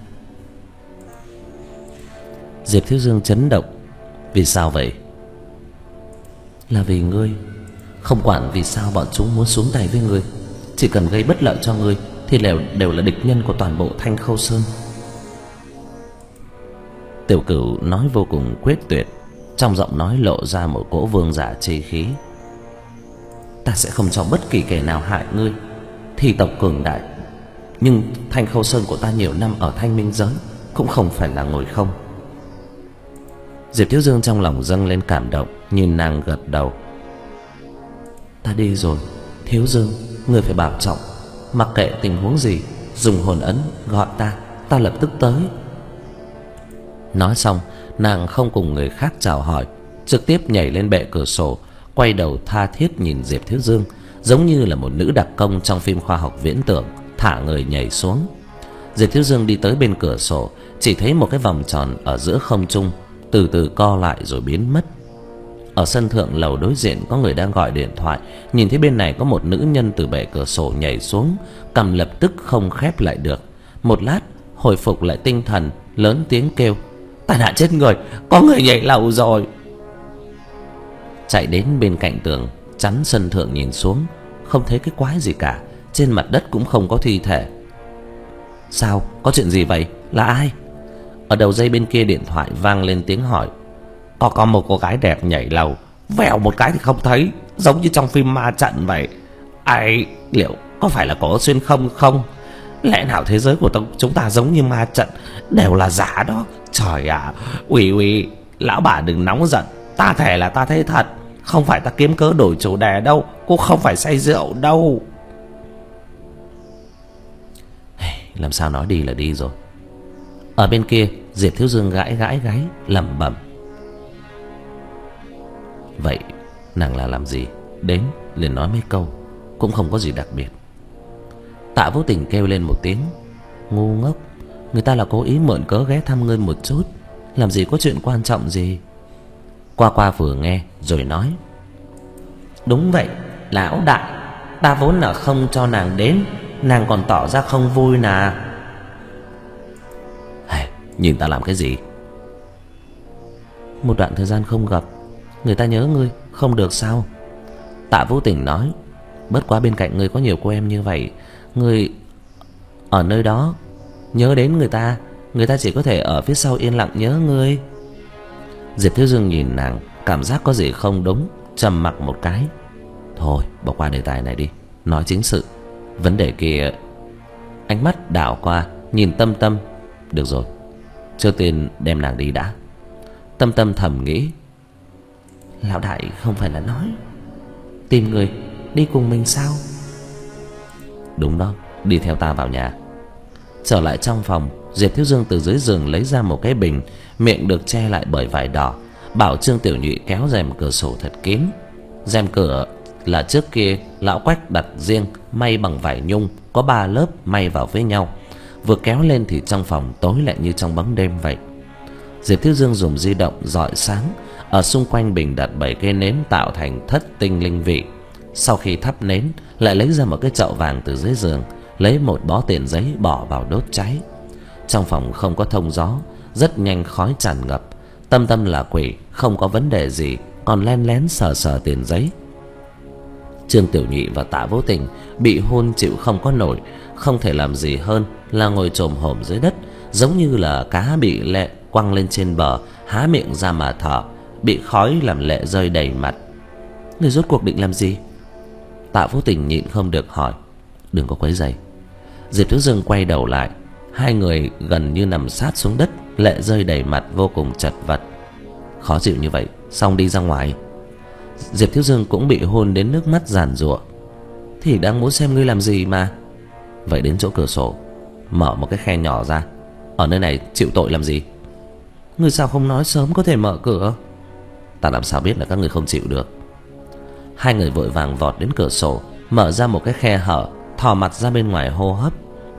Diệp Thiếu Dương chấn động. Vì sao vậy? Là vì ngươi. Không quản vì sao bọn chúng muốn xuống tay với ngươi, chỉ cần gây bất lợi cho ngươi thì đều, đều là địch nhân của toàn bộ Thanh Khâu Sơn. Tiểu Cửu nói vô cùng quyết tuyệt, trong giọng nói lộ ra một cỗ vương giả chi khí. Ta sẽ không cho bất kỳ kẻ nào hại ngươi. Thi tộc cường đại, nhưng Thanh Khâu Sơn của ta nhiều năm ở Thanh Minh giới cũng không phải là ngồi không. Diệp Thiếu Dương trong lòng dâng lên cảm động, nhìn nàng gật đầu. Ta đi rồi. Thiếu Dương, ngươi phải bảo trọng. Mặc kệ tình huống gì, dùng hồn ấn gọi ta, ta lập tức tới. Nói xong, nàng không cùng người khác chào hỏi, trực tiếp nhảy lên bệ cửa sổ, quay đầu tha thiết nhìn Diệp Thiếu Dương, giống như là một nữ đặc công trong phim khoa học viễn tưởng, thả người nhảy xuống. Diệp Thiếu Dương đi tới bên cửa sổ, chỉ thấy một cái vòng tròn ở giữa không trung từ từ co lại rồi biến mất. Ở sân thượng lầu đối diện có người đang gọi điện thoại, nhìn thấy bên này có một nữ nhân từ bệ cửa sổ nhảy xuống, cằm lập tức không khép lại được. Một lát hồi phục lại tinh thần, lớn tiếng kêu: tai nạn chết người, có người nhảy lầu rồi. Chạy đến bên cạnh tường chắn sân thượng nhìn xuống, không thấy cái quái gì cả. Trên mặt đất cũng không có thi thể. Sao, có chuyện gì vậy? Là ai? Ở đầu dây bên kia điện thoại vang lên tiếng hỏi. Có có một cô gái đẹp nhảy lầu, vèo một cái thì không thấy, giống như trong phim ma trận vậy. Ai, liệu có phải là có xuyên không không? Lẽ nào thế giới của chúng ta giống như ma trận, đều là giả đó? Trời ạ, à, ủy ủy, lão bà đừng nóng giận. Ta thề là ta thấy thật, không phải ta kiếm cớ đổi chủ đề đâu, cũng không phải say rượu đâu. Làm sao nói đi là đi rồi. Ở bên kia Diệp Thiếu Dương gãi gãi gáy lẩm bẩm. Vậy nàng là làm gì? Đến liền nói mấy câu, cũng không có gì đặc biệt. Tạ Vô Tình kêu lên một tiếng. Ngu ngốc, người ta là cố ý mượn cớ ghé thăm ngươi một chút, làm gì có chuyện quan trọng gì. Qua Qua vừa nghe rồi nói. Đúng vậy lão đại, ta vốn là không cho nàng đến, nàng còn tỏ ra không vui nè. Hey, nhìn ta làm cái gì? Một đoạn thời gian không gặp, người ta nhớ ngươi không được sao? Tạ Vô Tình nói. Bất quá bên cạnh ngươi có nhiều cô em như vậy, ngươi ở nơi đó nhớ đến người ta, người ta chỉ có thể ở phía sau yên lặng nhớ ngươi. Diệp Thiếu Dương nhìn nàng, cảm giác có gì không đúng, trầm mặc một cái. Thôi bỏ qua đề tài này đi, nói chính sự. Vấn đề kia. Ánh mắt đảo qua nhìn Tâm Tâm. Được rồi, trước tiên đem nàng đi đã. Tâm Tâm thầm nghĩ. Lão đại không phải là nói tìm người đi cùng mình sao? Đúng đó, đi theo ta vào nhà. Trở lại trong phòng, Diệp Thiếu Dương từ dưới giường lấy ra một cái bình, miệng được che lại bởi vải đỏ, bảo Trương Tiểu Nhụy kéo rèm cửa sổ thật kín. Rèm cửa là trước kia lão Quách đặt riêng, may bằng vải nhung, có ba lớp may vào với nhau. Vừa kéo lên thì trong phòng tối lại như trong bóng đêm vậy. Diệp Thiếu Dương dùng di động rọi sáng, ở xung quanh bình đặt bảy cây nến tạo thành thất tinh linh vị. Sau khi thắp nến, lại lấy ra một cái chậu vàng từ dưới giường, lấy một bó tiền giấy bỏ vào đốt cháy. Trong phòng không có thông gió, rất nhanh khói tràn ngập. Tâm Tâm là quỷ, không có vấn đề gì, còn len lén sờ sờ tiền giấy. Trương Tiểu Nhụy và Tạ Vô Tình bị hôn chịu không có nổi, không thể làm gì hơn là ngồi chồm hổm dưới đất, giống như là cá bị lệ quăng lên trên bờ, há miệng ra mà thở, bị khói làm lệ rơi đầy mặt. Người rốt cuộc định làm gì? Tạ Vô Tình nhịn không được hỏi. Đừng có quấy rầy. Diệp Thiếu Dương quay đầu lại, hai người gần như nằm sát xuống đất, lệ rơi đầy mặt, vô cùng chật vật. Khó chịu như vậy, xong đi ra ngoài. Diệp Thiếu Dương cũng bị hôn đến nước mắt giàn giụa. Thì đang muốn xem ngươi làm gì mà. Vậy đến chỗ cửa sổ, mở một cái khe nhỏ ra. Ở nơi này chịu tội làm gì? Ngươi sao không nói sớm có thể mở cửa? Ta làm sao biết là các người không chịu được. Hai người vội vàng vọt đến cửa sổ, mở ra một cái khe hở, thò mặt ra bên ngoài hô hấp.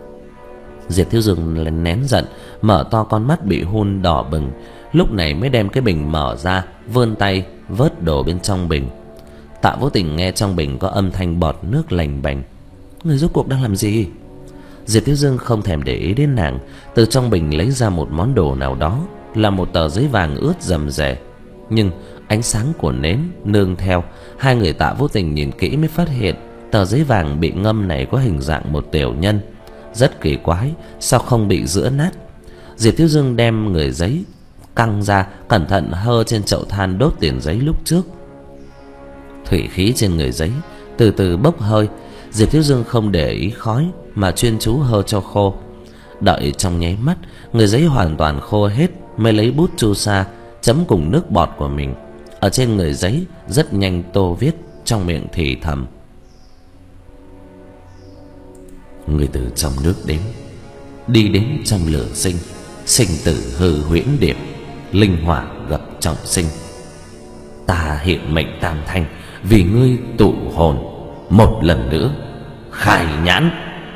Diệp Thiếu Dương nén giận, mở to con mắt bị hun đỏ bừng, lúc này mới đem cái bình mở ra, vươn tay vớt đồ bên trong bình. Tạ Vô Tình nghe trong bình có âm thanh bọt nước lành bành. Người rốt cuộc đang làm gì? Diệp Thiếu Dương không thèm để ý đến nàng, từ trong bình lấy ra một món đồ nào đó, là một tờ giấy vàng ướt rầm rề. Nhưng ánh sáng của nến nương theo, hai người Tạ Vô Tình nhìn kỹ mới phát hiện tờ giấy vàng bị ngâm này có hình dạng một tiểu nhân. Rất kỳ quái, sao không bị giữa nát? Diệp Thiếu Dương đem người giấy căng ra, cẩn thận hơ trên chậu than đốt tiền giấy lúc trước. Thủy khí trên người giấy từ từ bốc hơi. Diệp Thiếu Dương không để ý khói mà chuyên chú hơ cho khô. Đợi trong nháy mắt, người giấy hoàn toàn khô hết, mới lấy bút chu sa chấm cùng nước bọt của mình. Ở trên người giấy rất nhanh tô viết, trong miệng thì thầm. Người từ trong nước đến, đi đến trong lửa sinh, sinh tử hư huyễn điệp, linh hỏa gặp trọng sinh. Ta hiện mệnh tam thanh, vì ngươi tụ hồn, một lần nữa khai nhãn.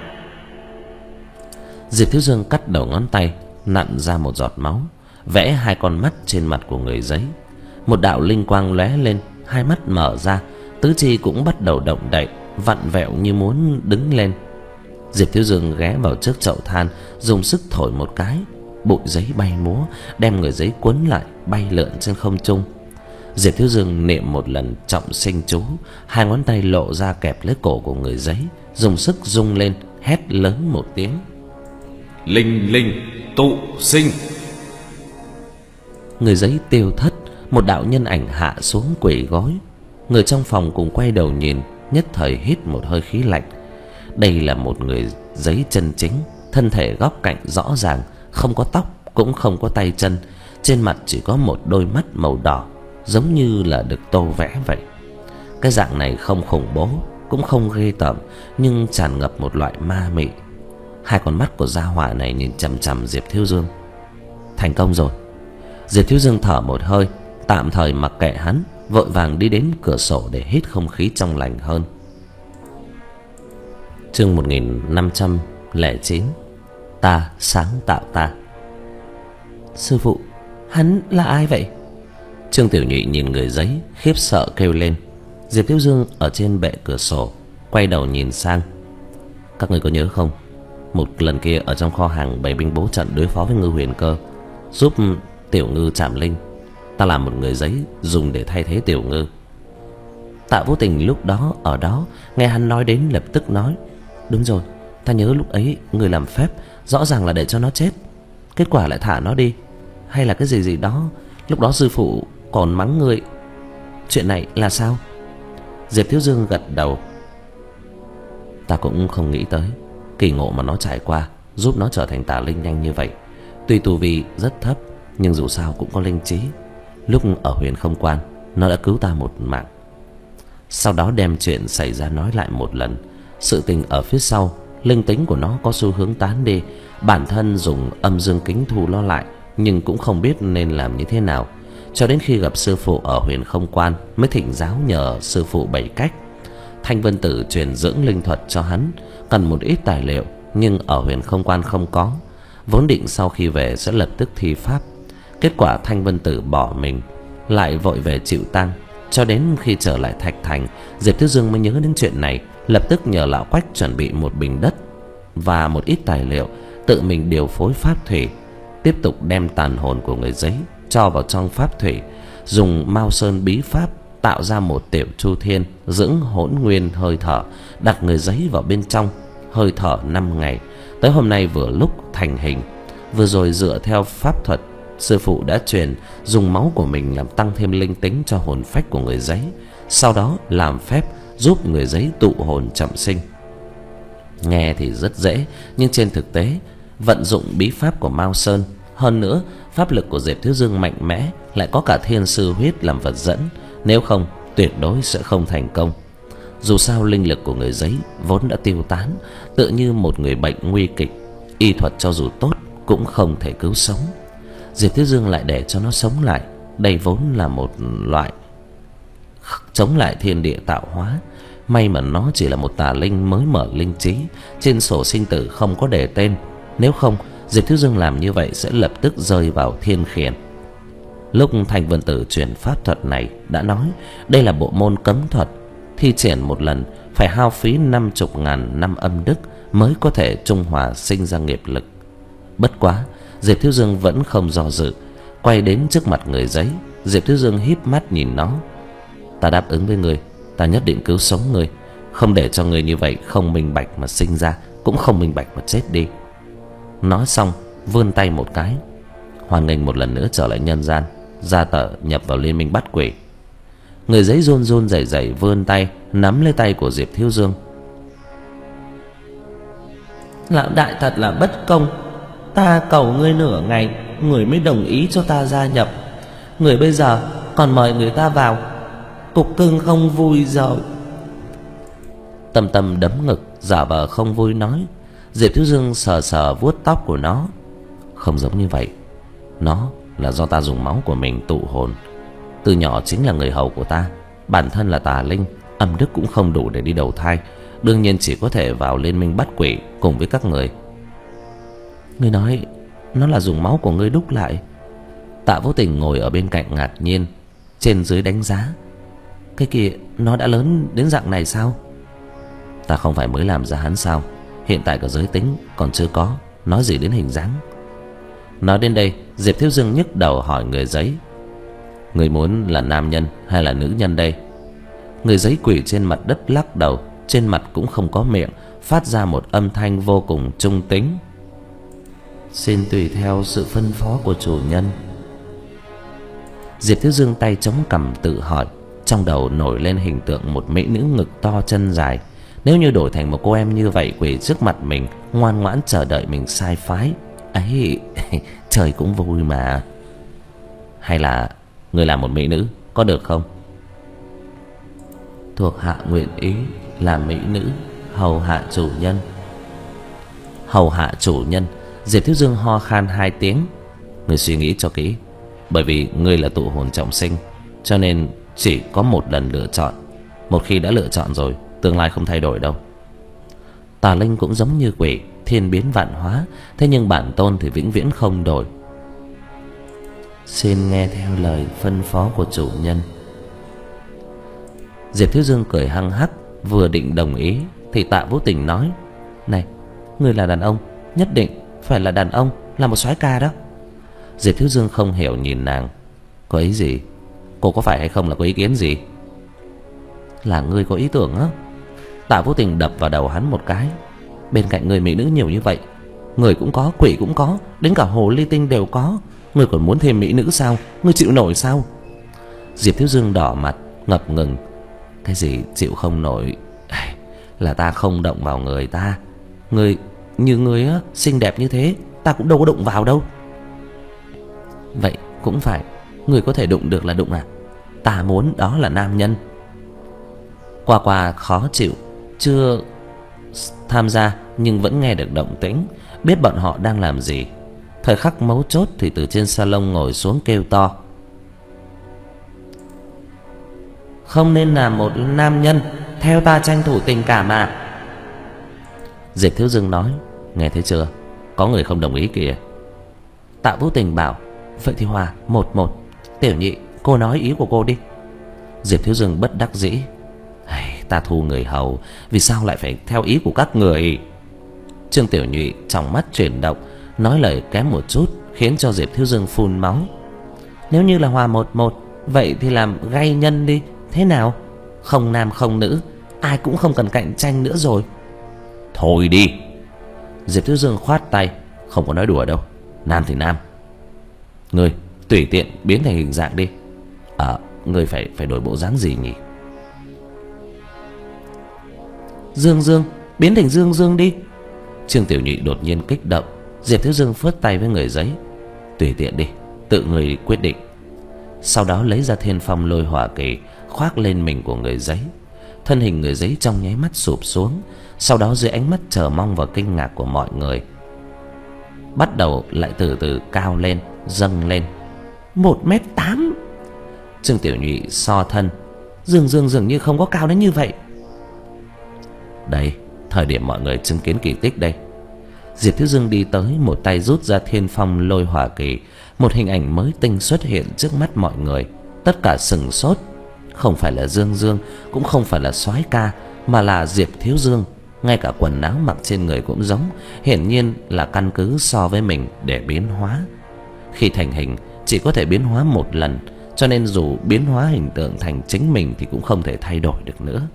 Diệp Thiếu Dương cắt đầu ngón tay, nặn ra một giọt máu, vẽ hai con mắt trên mặt của người giấy. Một đạo linh quang lóe lên, hai mắt mở ra, tứ chi cũng bắt đầu động đậy, vặn vẹo như muốn đứng lên. Diệp Thiếu Dương ghé vào trước chậu than, dùng sức thổi một cái, bụi giấy bay múa, đem người giấy cuốn lại bay lượn trên không trung. Diệp Thiếu Dương niệm một lần trọng sinh chú, hai ngón tay lộ ra kẹp lấy cổ của người giấy, dùng sức rung lên, hét lớn một tiếng: Linh linh tụ sinh. Người giấy tiêu thất, một đạo nhân ảnh hạ xuống quỳ gối. Người trong phòng cùng quay đầu nhìn, nhất thời hít một hơi khí lạnh. Đây là một người giấy chân chính, thân thể góc cạnh rõ ràng, không có tóc cũng không có tay chân, trên mặt chỉ có một đôi mắt màu đỏ, giống như là được tô vẽ vậy. Cái dạng này không khủng bố, cũng không ghê tởm, nhưng tràn ngập một loại ma mị. Hai con mắt của gia hỏa này nhìn chằm chằm Diệp Thiếu Dương. Thành công rồi. Diệp Thiếu Dương thở một hơi, tạm thời mặc kệ hắn, vội vàng đi đến cửa sổ để hít không khí trong lành hơn. Chương một nghìn năm trăm lẻ chín. Ta sáng tạo ta. Sư phụ, hắn là ai vậy? Trương Tiểu Nhụy nhìn người giấy, khiếp sợ kêu lên. Diệp Thiếu Dương ở trên bệ cửa sổ quay đầu nhìn sang. Các người có nhớ không, một lần kia ở trong kho hàng bày binh bố trận đối phó với Ngư Huyền Cơ, giúp Tiểu Ngư chạm linh, ta làm một người giấy dùng để thay thế Tiểu Ngư. Tạ Vô Tình lúc đó ở đó, nghe hắn nói đến lập tức nói: đúng rồi, ta nhớ lúc ấy người làm phép rõ ràng là để cho nó chết, kết quả lại thả nó đi, hay là cái gì gì đó. Lúc đó sư phụ còn mắng người. Chuyện này là sao? Diệp Thiếu Dương gật đầu. Ta cũng không nghĩ tới kỳ ngộ mà nó trải qua giúp nó trở thành tà linh nhanh như vậy. Tuy tu vi rất thấp, nhưng dù sao cũng có linh trí. Lúc ở Huyền Không Quan, nó đã cứu ta một mạng. Sau đó đem chuyện xảy ra nói lại một lần. Sự tình ở phía sau, linh tính của nó có xu hướng tán đi. Bản thân dùng âm dương kính thu nó lại, nhưng cũng không biết nên làm như thế nào. Cho đến khi gặp sư phụ ở Huyền Không Quan, mới thỉnh giáo nhờ sư phụ bảy cách. Thanh Vân Tử truyền dưỡng linh thuật cho hắn, cần một ít tài liệu, nhưng ở Huyền Không Quan không có. Vốn định sau khi về sẽ lập tức thi pháp, kết quả Thanh Vân Tử bỏ mình, lại vội về chịu tang. Cho đến khi trở lại Thạch Thành, Diệp Thiếu Dương mới nhớ đến chuyện này, lập tức nhờ lão Quách chuẩn bị một bình đất và một ít tài liệu, tự mình điều phối pháp thủy, tiếp tục đem tàn hồn của người giấy cho vào trong pháp thủy, dùng Mao Sơn bí pháp tạo ra một tiểu chu thiên dưỡng hỗn nguyên hơi thở, đặt người giấy vào bên trong hơi thở năm ngày. Tới hôm nay vừa lúc thành hình. Vừa rồi dựa theo pháp thuật sư phụ đã truyền, dùng máu của mình làm tăng thêm linh tính cho hồn phách của người giấy, sau đó làm phép giúp người giấy tụ hồn chậm sinh. Nghe thì rất dễ, nhưng trên thực tế vận dụng bí pháp của Mao Sơn, hơn nữa pháp lực của Diệp Thiếu Dương mạnh mẽ, lại có cả thiên sư huyết làm vật dẫn, nếu không tuyệt đối sẽ không thành công. Dù sao linh lực của người giấy vốn đã tiêu tán, tựa như một người bệnh nguy kịch, y thuật cho dù tốt cũng không thể cứu sống. Diệp Thiếu Dương lại để cho nó sống lại, đây vốn là một loại chống lại thiên địa tạo hóa. May mà nó chỉ là một tà linh mới mở linh trí, trên sổ sinh tử không có đề tên, nếu không Diệp Thiếu Dương làm như vậy sẽ lập tức rơi vào thiên khiển. Lúc Thanh Vân Tử truyền pháp thuật này đã nói đây là bộ môn cấm thuật, thi triển một lần phải hao phí năm chục ngàn năm âm đức mới có thể trung hòa sinh ra nghiệp lực. Bất quá Diệp Thiếu Dương vẫn không do dự, quay đến trước mặt người giấy. Diệp Thiếu Dương híp mắt nhìn nó: ta đáp ứng với người, ta nhất định cứu sống người, không để cho người như vậy không minh bạch mà sinh ra, cũng không minh bạch mà chết đi. Nói xong vươn tay một cái, hoan nghênh một lần nữa trở lại nhân gian, ra tờ nhập vào liên minh bắt quỷ. Người giấy run run rẩy rẩy vươn tay nắm lấy tay của Diệp Thiếu Dương. Lão đại thật là bất công, ta cầu ngươi nửa ngày, người mới đồng ý cho ta gia nhập, người bây giờ còn mời người ta vào, cục cưng không vui rồi. Tâm Tâm đấm ngực giả vờ không vui nói. Diệp Thiếu Dương sờ sờ vuốt tóc của nó: không giống như vậy, nó là do ta dùng máu của mình tụ hồn, từ nhỏ chính là người hầu của ta, bản thân là tà linh, âm đức cũng không đủ để đi đầu thai, đương nhiên chỉ có thể vào liên minh bắt quỷ cùng với các người. Ngươi nói nó là dùng máu của ngươi đúc lại? Tạ Vô Tình ngồi ở bên cạnh ngạc nhiên, trên dưới đánh giá. Cái kia nó đã lớn đến dạng này sao? Ta không phải mới làm ra hắn sao? Hiện tại cả giới tính còn chưa có, nói gì đến hình dáng. Nói đến đây, Diệp Thiếu Dương nhức đầu hỏi người giấy: người muốn là nam nhân hay là nữ nhân đây? Người giấy quỳ trên mặt đất lắc đầu, trên mặt cũng không có miệng, phát ra một âm thanh vô cùng trung tính: xin tùy theo sự phân phó của chủ nhân. Diệp Thiếu Dương tay chống cằm tự hỏi, trong đầu nổi lên hình tượng một mỹ nữ ngực to chân dài. Nếu như đổi thành một cô em như vậy quỳ trước mặt mình, ngoan ngoãn chờ đợi mình sai phái ấy, trời cũng vui mà. Hay là người là một mỹ nữ, có được không? Thuộc hạ nguyện ý là mỹ nữ, hầu hạ chủ nhân. Hầu hạ chủ nhân. Diệp Thiếu Dương ho khan hai tiếng. Người suy nghĩ cho kỹ, bởi vì ngươi là tụ hồn trọng sinh, cho nên chỉ có một lần lựa chọn. Một khi đã lựa chọn rồi, tương lai không thay đổi đâu. Tà linh cũng giống như quỷ, thiên biến vạn hóa, thế nhưng bản tôn thì vĩnh viễn không đổi. Xin nghe theo lời phân phó của chủ nhân. Diệp Thiếu Dương cười hăng hắc, vừa định đồng ý thì Tạ Vũ Tình nói: này, ngươi là đàn ông, nhất định phải là đàn ông, là một soái ca đó. Diệp Thiếu Dương không hiểu nhìn nàng: có ý gì? Cô có phải hay không là có ý kiến gì? Là ngươi có ý tưởng á? Tạ Vũ Tình đập vào đầu hắn một cái: bên cạnh người mỹ nữ nhiều như vậy, người cũng có, quỷ cũng có, đến cả hồ ly tinh đều có, ngươi còn muốn thêm mỹ nữ sao? Ngươi chịu nổi sao? Diệp Thiếu Dương đỏ mặt ngập ngừng: cái gì chịu không nổi? Là ta không động vào người ta. Người như người á, xinh đẹp như thế, ta cũng đâu có đụng vào đâu. Vậy cũng phải, người có thể đụng được là đụng à? Ta muốn đó là nam nhân. Qua qua khó chịu, chưa tham gia nhưng vẫn nghe được động tĩnh, biết bọn họ đang làm gì. Thời khắc mấu chốt thì từ trên salon ngồi xuống kêu to: không nên là một nam nhân, theo ta tranh thủ tình cảm à? Diệp Thiếu Dương nói: nghe thấy chưa, có người không đồng ý kìa. Tạ Vũ Tình bảo: vậy thì hòa một một. Tiểu Nhị, cô nói ý của cô đi. Diệp Thiếu Dương bất đắc dĩ: ta thu người hầu, vì sao lại phải theo ý của các người? Trương Tiểu Nhị trong mắt chuyển động, nói lời kém một chút khiến cho Diệp Thiếu Dương phun máu. Nếu như là hòa một một, vậy thì làm gay nhân đi, thế nào? Không nam không nữ, ai cũng không cần cạnh tranh nữa rồi. Thôi đi. Diệp Thiếu Dương khoát tay: không có nói đùa đâu, nam thì nam. Ngươi tùy tiện biến thành hình dạng đi. À, ngươi phải phải đổi bộ dáng gì nhỉ? Dương Dương, biến thành Dương Dương đi. Trương Tiểu Nhị đột nhiên kích động. Diệp Thiếu Dương phớt tay với người giấy: tùy tiện đi, tự người quyết định. Sau đó lấy ra Thiên Phong Lôi Hỏa Kỳ khoác lên mình của người giấy. Thân hình người giấy trong nháy mắt sụp xuống, sau đó dưới ánh mắt chờ mong và kinh ngạc của mọi người, bắt đầu lại từ từ cao lên, dâng lên. Một mét tám. Trương Tiểu Nhị so thân: Dương Dương dường như không có cao đến như vậy. Đây, thời điểm mọi người chứng kiến kỳ tích đây. Diệp Thiếu Dương đi tới, một tay rút ra Thiên Phong Lôi Hỏa Kỳ. Một hình ảnh mới tinh xuất hiện trước mắt mọi người. Tất cả sừng sốt. Không phải là Dương Dương, cũng không phải là soái ca, mà là Diệp Thiếu Dương. Ngay cả quần áo mặc trên người cũng giống, hiển nhiên là căn cứ so với mình để biến hóa. Khi thành hình chỉ có thể biến hóa một lần, cho nên dù biến hóa hình tượng thành chính mình thì cũng không thể thay đổi được nữa.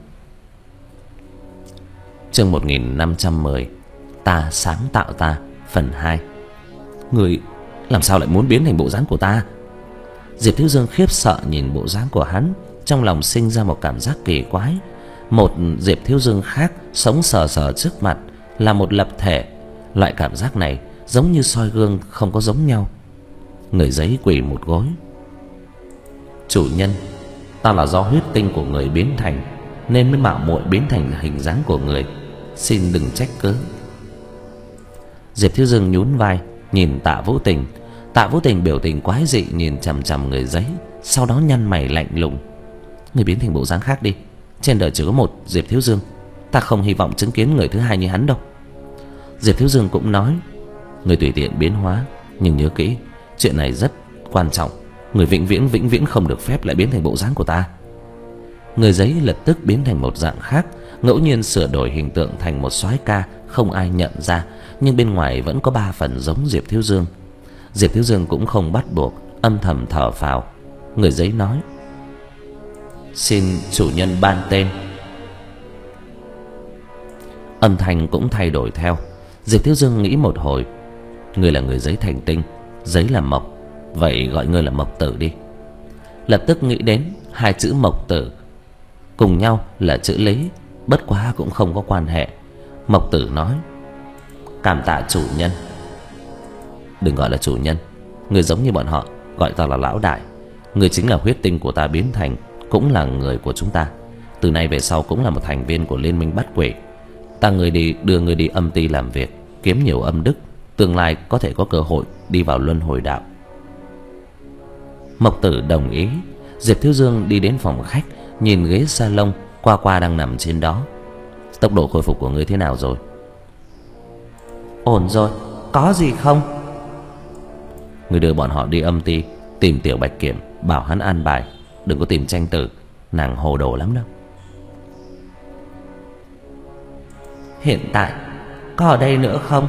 Chương một nghìn năm trăm mười, ta sáng tạo ta, phần hai. Người làm sao lại muốn biến thành bộ dáng của ta? Diệp Thiếu Dương khiếp sợ nhìn bộ dáng của hắn, trong lòng sinh ra một cảm giác kỳ quái. Một Diệp Thiếu Dương khác sống sờ sờ trước mặt, là một lập thể. Loại cảm giác này giống như soi gương, không có giống nhau. Người giấy quỳ một gối: chủ nhân, ta là do huyết tinh của người biến thành, nên mới mạo muội biến thành hình dáng của người, xin đừng trách cứ. Diệp Thiếu Dương nhún vai nhìn Tạ Vũ Tình. Tạ Vũ Tình biểu tình quái dị nhìn chằm chằm người giấy, sau đó nhăn mày lạnh lùng: người biến thành bộ dáng khác đi, trên đời chỉ có một Diệp Thiếu Dương, ta không hy vọng chứng kiến người thứ hai như hắn đâu. Diệp Thiếu Dương cũng nói: người tùy tiện biến hóa, nhưng nhớ kỹ, chuyện này rất quan trọng, người vĩnh viễn vĩnh viễn không được phép lại biến thành bộ dáng của ta. Người giấy lập tức biến thành một dạng khác, ngẫu nhiên sửa đổi hình tượng thành một soái ca không ai nhận ra, nhưng bên ngoài vẫn có ba phần giống Diệp Thiếu Dương. Diệp Thiếu Dương cũng không bắt buộc, âm thầm thở phào. Người giấy nói: "Xin chủ nhân ban tên." Âm thanh cũng thay đổi theo. Diệp Thiếu Dương nghĩ một hồi: "Ngươi là người giấy thành tinh, giấy là mộc, vậy gọi ngươi là Mộc Tử đi." Lập tức nghĩ đến hai chữ Mộc Tử cùng nhau là chữ Lý, bất quá cũng không có quan hệ. Mộc Tử nói: "Cảm tạ chủ nhân." "Đừng gọi là chủ nhân, người giống như bọn họ, gọi ta là lão đại. Người chính là huyết tinh của ta biến thành, cũng là người của chúng ta. Từ nay về sau cũng là một thành viên của liên minh bắt quỷ. Ta người đi đưa người đi âm ty làm việc, kiếm nhiều âm đức, tương lai có thể có cơ hội đi vào luân hồi đạo." Mộc Tử đồng ý. Diệp Thiếu Dương đi đến phòng khách, nhìn ghế salon, Qua Qua đang nằm trên đó. "Tốc độ khôi phục của ngươi thế nào rồi?" "Ổn rồi, có gì không?" "Ngươi đưa bọn họ đi âm ty tìm Tiểu Bạch Kiểm, bảo hắn an bài, đừng có tìm Tranh Tử, nàng hồ đồ lắm đâu." "Hiện tại có ở đây nữa không?"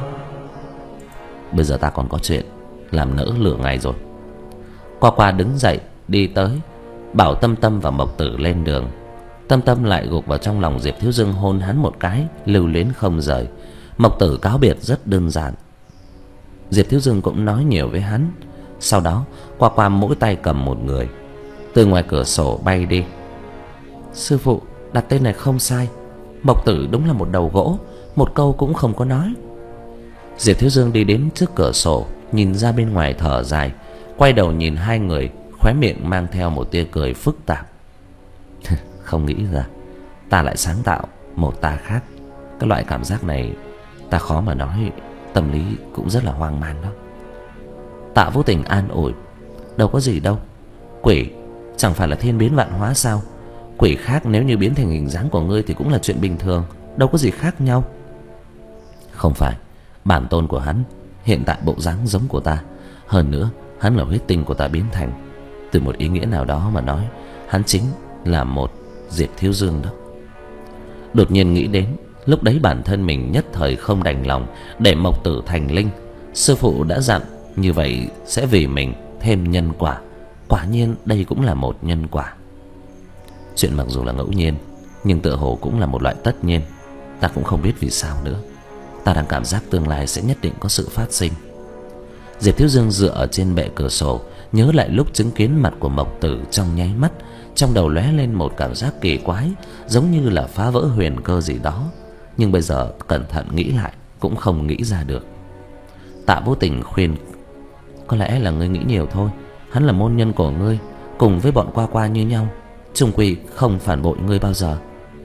"Bây giờ ta còn có chuyện, làm nỡ lửa ngày rồi." Qua Qua đứng dậy đi tới, bảo Tâm Tâm và Mộc Tử lên đường. Tâm Tâm lại gục vào trong lòng Diệp Thiếu Dương, hôn hắn một cái, lưu luyến không rời. Mộc Tử cáo biệt rất đơn giản. Diệp Thiếu Dương cũng nói nhiều với hắn. Sau đó Qua Qua mỗi tay cầm một người, từ ngoài cửa sổ bay đi. "Sư phụ đặt tên này không sai. Mộc Tử đúng là một đầu gỗ, một câu cũng không có nói." Diệp Thiếu Dương đi đến trước cửa sổ, nhìn ra bên ngoài thở dài, quay đầu nhìn hai người, khóe miệng mang theo một tia cười phức tạp. "Không nghĩ ra ta lại sáng tạo một ta khác. Cái loại cảm giác này ta khó mà nói, tâm lý cũng rất là hoang mang đó." Tạ Vũ Tình an ủi: "Đâu có gì đâu, quỷ chẳng phải là thiên biến vạn hóa sao? Quỷ khác nếu như biến thành hình dáng của ngươi thì cũng là chuyện bình thường, đâu có gì khác nhau." "Không phải, bản tôn của hắn hiện tại bộ dáng giống của ta. Hơn nữa hắn là huyết tinh của ta biến thành. Từ một ý nghĩa nào đó mà nói, hắn chính là một Diệp Thiếu Dương đó." Đột nhiên nghĩ đến, lúc đấy bản thân mình nhất thời không đành lòng để Mộc Tử thành linh. Sư phụ đã dặn như vậy sẽ vì mình thêm nhân quả. Quả nhiên đây cũng là một nhân quả. Chuyện mặc dù là ngẫu nhiên, nhưng tựa hồ cũng là một loại tất nhiên. Ta cũng không biết vì sao nữa. Ta đang cảm giác tương lai sẽ nhất định có sự phát sinh. Diệp Thiếu Dương dựa ở trên bệ cửa sổ, nhớ lại lúc chứng kiến mặt của Mộc Tử trong nháy mắt, trong đầu lóe lên một cảm giác kỳ quái, giống như là phá vỡ huyền cơ gì đó. Nhưng bây giờ cẩn thận nghĩ lại cũng không nghĩ ra được. Tạ Vô Tình khuyên: "Có lẽ là ngươi nghĩ nhiều thôi. Hắn là môn nhân của ngươi, cùng với bọn Qua Qua như nhau, chung quy không phản bội ngươi bao giờ."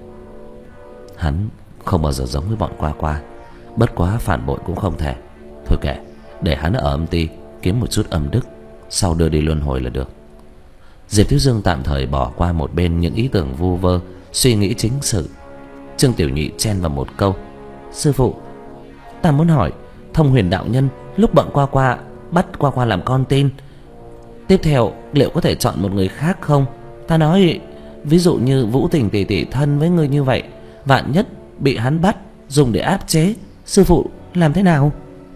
"Hắn không bao giờ giống với bọn Qua Qua, bất quá phản bội cũng không thể. Thôi kệ, để hắn ở âm ty kiếm một chút âm đức, sau đưa đi luân hồi là được." Diệp Thiếu Dương tạm thời bỏ qua một bên những ý tưởng vu vơ, suy nghĩ chính sự. Trương Tiểu Nhị chen vào một câu: "Sư phụ, ta muốn hỏi, Thông Huyền đạo nhân lúc bọn Qua Qua bắt Qua Qua làm con tin, tiếp theo liệu có thể chọn một người khác không? Ta nói, ví dụ như Vũ Tình tỷ tỷ thân với ngươi như vậy, vạn nhất bị hắn bắt dùng để áp chế, sư phụ làm thế nào?"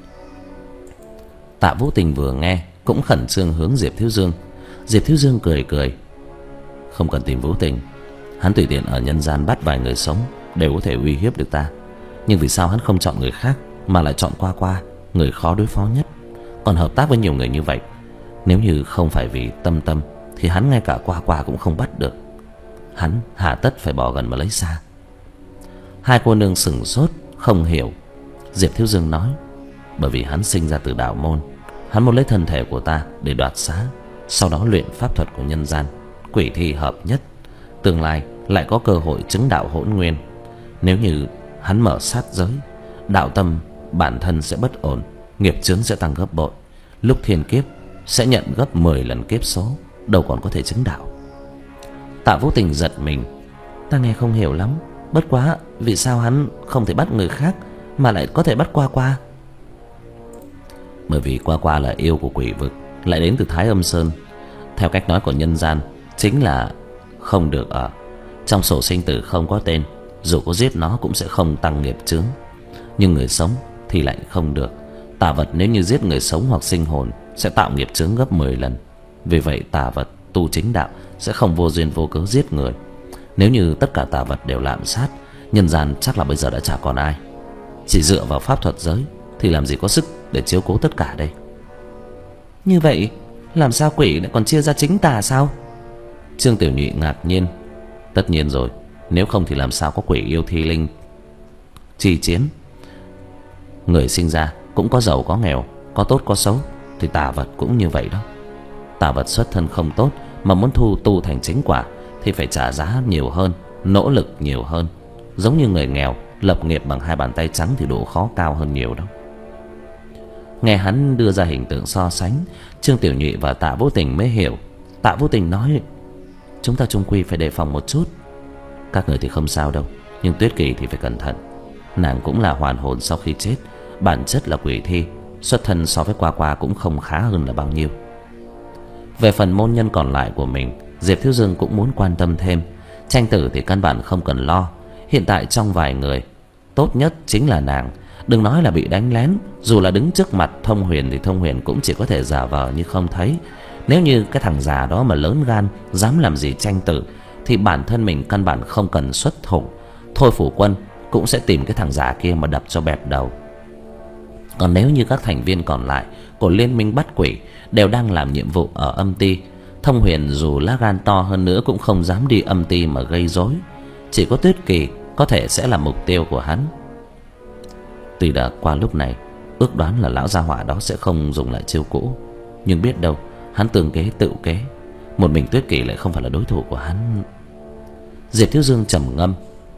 Tạ Vũ Tình vừa nghe cũng khẩn trương hướng Diệp Thiếu Dương. Diệp Thiếu Dương cười cười: "Không cần tìm Vũ Tình, hắn tùy tiện ở nhân gian bắt vài người sống đều có thể uy hiếp được ta. Nhưng vì sao hắn không chọn người khác mà lại chọn Qua Qua, người khó đối phó nhất, còn hợp tác với nhiều người như vậy? Nếu như không phải vì Tâm Tâm thì hắn ngay cả Qua Qua cũng không bắt được. Hắn hà tất phải bỏ gần mà lấy xa?" Hai cô nương sững sốt không hiểu. Diệp Thiếu Dương nói: "Bởi vì hắn sinh ra từ đạo môn, hắn muốn lấy thân thể của ta để đoạt xá, sau đó luyện pháp thuật của nhân gian, quỷ thi hợp nhất, tương lai lại có cơ hội chứng đạo hỗn nguyên. Nếu như hắn mở sát giới, đạo tâm bản thân sẽ bất ổn, nghiệp chướng sẽ tăng gấp bội, lúc thiên kiếp sẽ nhận gấp mười lần kiếp số, đâu còn có thể chứng đạo." Tạ Vũ Tình giật mình: "Ta nghe không hiểu lắm, bất quá vì sao hắn không thể bắt người khác mà lại có thể bắt Qua Qua?" "Bởi vì Qua Qua là yêu của quỷ vực, lại đến từ Thái Âm Sơn. Theo cách nói của nhân gian, chính là không được ở. Trong sổ sinh tử không có tên, dù có giết nó cũng sẽ không tăng nghiệp chướng. Nhưng người sống thì lại không được. Tà vật nếu như giết người sống hoặc sinh hồn sẽ tạo nghiệp chướng gấp mười lần. Vì vậy tà vật tu chính đạo sẽ không vô duyên vô cớ giết người. Nếu như tất cả tà vật đều lạm sát, nhân gian chắc là bây giờ đã chả còn ai. Chỉ dựa vào pháp thuật giới thì làm gì có sức để chiếu cố tất cả đây. Như vậy làm sao quỷ lại còn chia ra chính tà sao? Trương Tiểu Nhụy ngạc nhiên. Tất nhiên rồi, nếu không thì làm sao có quỷ yêu thi linh chi chiến. Người sinh ra cũng có giàu có nghèo, có tốt có xấu, thì tà vật cũng như vậy đó. Tà vật xuất thân không tốt mà muốn thu tu thành chính quả thì phải trả giá nhiều hơn, nỗ lực nhiều hơn. Giống như người nghèo lập nghiệp bằng hai bàn tay trắng thì độ khó cao hơn nhiều đó. Nghe hắn đưa ra hình tượng so sánh, Trương Tiểu Nhụy và Tạ Vô Tình mới hiểu. Tạ Vô Tình nói: chúng ta chung quy phải đề phòng một chút. Các người thì không sao đâu, nhưng Tuyết Kỳ thì phải cẩn thận. Nàng cũng là hoàn hồn sau khi chết, bản chất là quỷ thi, xuất thân so với Qua Qua cũng không khá hơn là bao nhiêu. Về phần môn nhân còn lại của mình, Diệp Thiếu Dương cũng muốn quan tâm thêm. Tranh tử thì căn bản không cần lo. Hiện tại trong vài người, tốt nhất chính là nàng. Đừng nói là bị đánh lén, dù là đứng trước mặt Thông Huyền thì Thông Huyền cũng chỉ có thể giả vờ như không thấy. Nếu như cái thằng già đó mà lớn gan dám làm gì tranh tử thì bản thân mình căn bản không cần xuất thủ. Thôi Phủ Quân cũng sẽ tìm cái thằng già kia mà đập cho bẹp đầu. Còn nếu như các thành viên còn lại của Liên minh bắt quỷ đều đang làm nhiệm vụ ở âm ty, Thông Huyền dù lá gan to hơn nữa cũng không dám đi âm ty mà gây rối. Chỉ có Tuyết Kỳ có thể sẽ là mục tiêu của hắn. Tuy đã qua lúc này, ước đoán là lão gia hỏa đó sẽ không dùng lại chiêu cũ, nhưng biết đâu hắn tường kế tự kế, một mình Tuyết Kỳ lại không phải là đối thủ của hắn. Diệp Thiếu Dương trầm ngâm.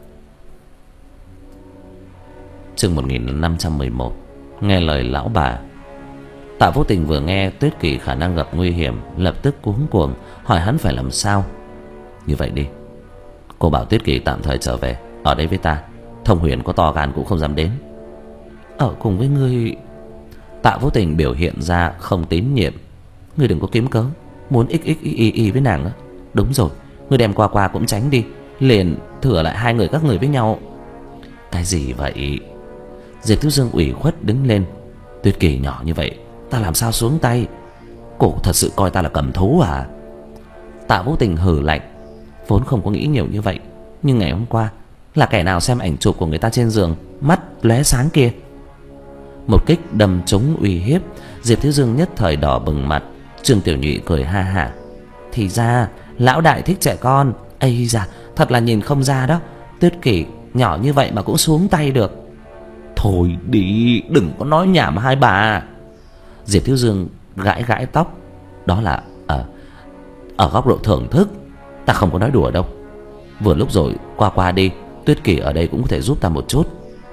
Chương một nghìn năm trăm mười một. Nghe lời lão bà. Tạ Vô Tình vừa nghe Tuyết Kỳ khả năng gặp nguy hiểm, lập tức cuống cuồng hỏi hắn phải làm sao. Như vậy đi, cô bảo Tuyết Kỳ tạm thời trở về ở đây với ta. Thông Huyền có to gan cũng không dám đến. Ở cùng với ngươi? Tạ Vô Tình biểu hiện ra không tín nhiệm. Ngươi đừng có kiếm cớ muốn ích ích y y với nàng á. Đúng rồi, ngươi đem Qua Qua cũng tránh đi, liền thừa lại hai người các người với nhau. Cái gì vậy? Diệp Thiếu Dương ủy khuất đứng lên. Tuyết Kỳ nhỏ như vậy, ta làm sao xuống tay? Cổ thật sự coi ta là cầm thú à? Tạ Vô Tình hừ lạnh. Vốn không có nghĩ nhiều như vậy, nhưng ngày hôm qua là kẻ nào xem ảnh chụp của người ta trên giường, mắt lóe sáng kia? Một kích đâm trúng uy hiếp, Diệp Thiếu Dương nhất thời đỏ bừng mặt. Trương Tiểu Nhụy cười ha hả. Thì ra lão đại thích trẻ con. Ây da, thật là nhìn không ra đó. Tuyết Kỳ nhỏ như vậy mà cũng xuống tay được. Thôi đi, đừng có nói nhảm hai bà. Diệp Thiếu Dương gãi gãi tóc. Đó là ở ở góc độ thưởng thức, ta không có nói đùa đâu. Vừa lúc rồi, qua qua đi, Tuyết Kỳ ở đây cũng có thể giúp ta một chút.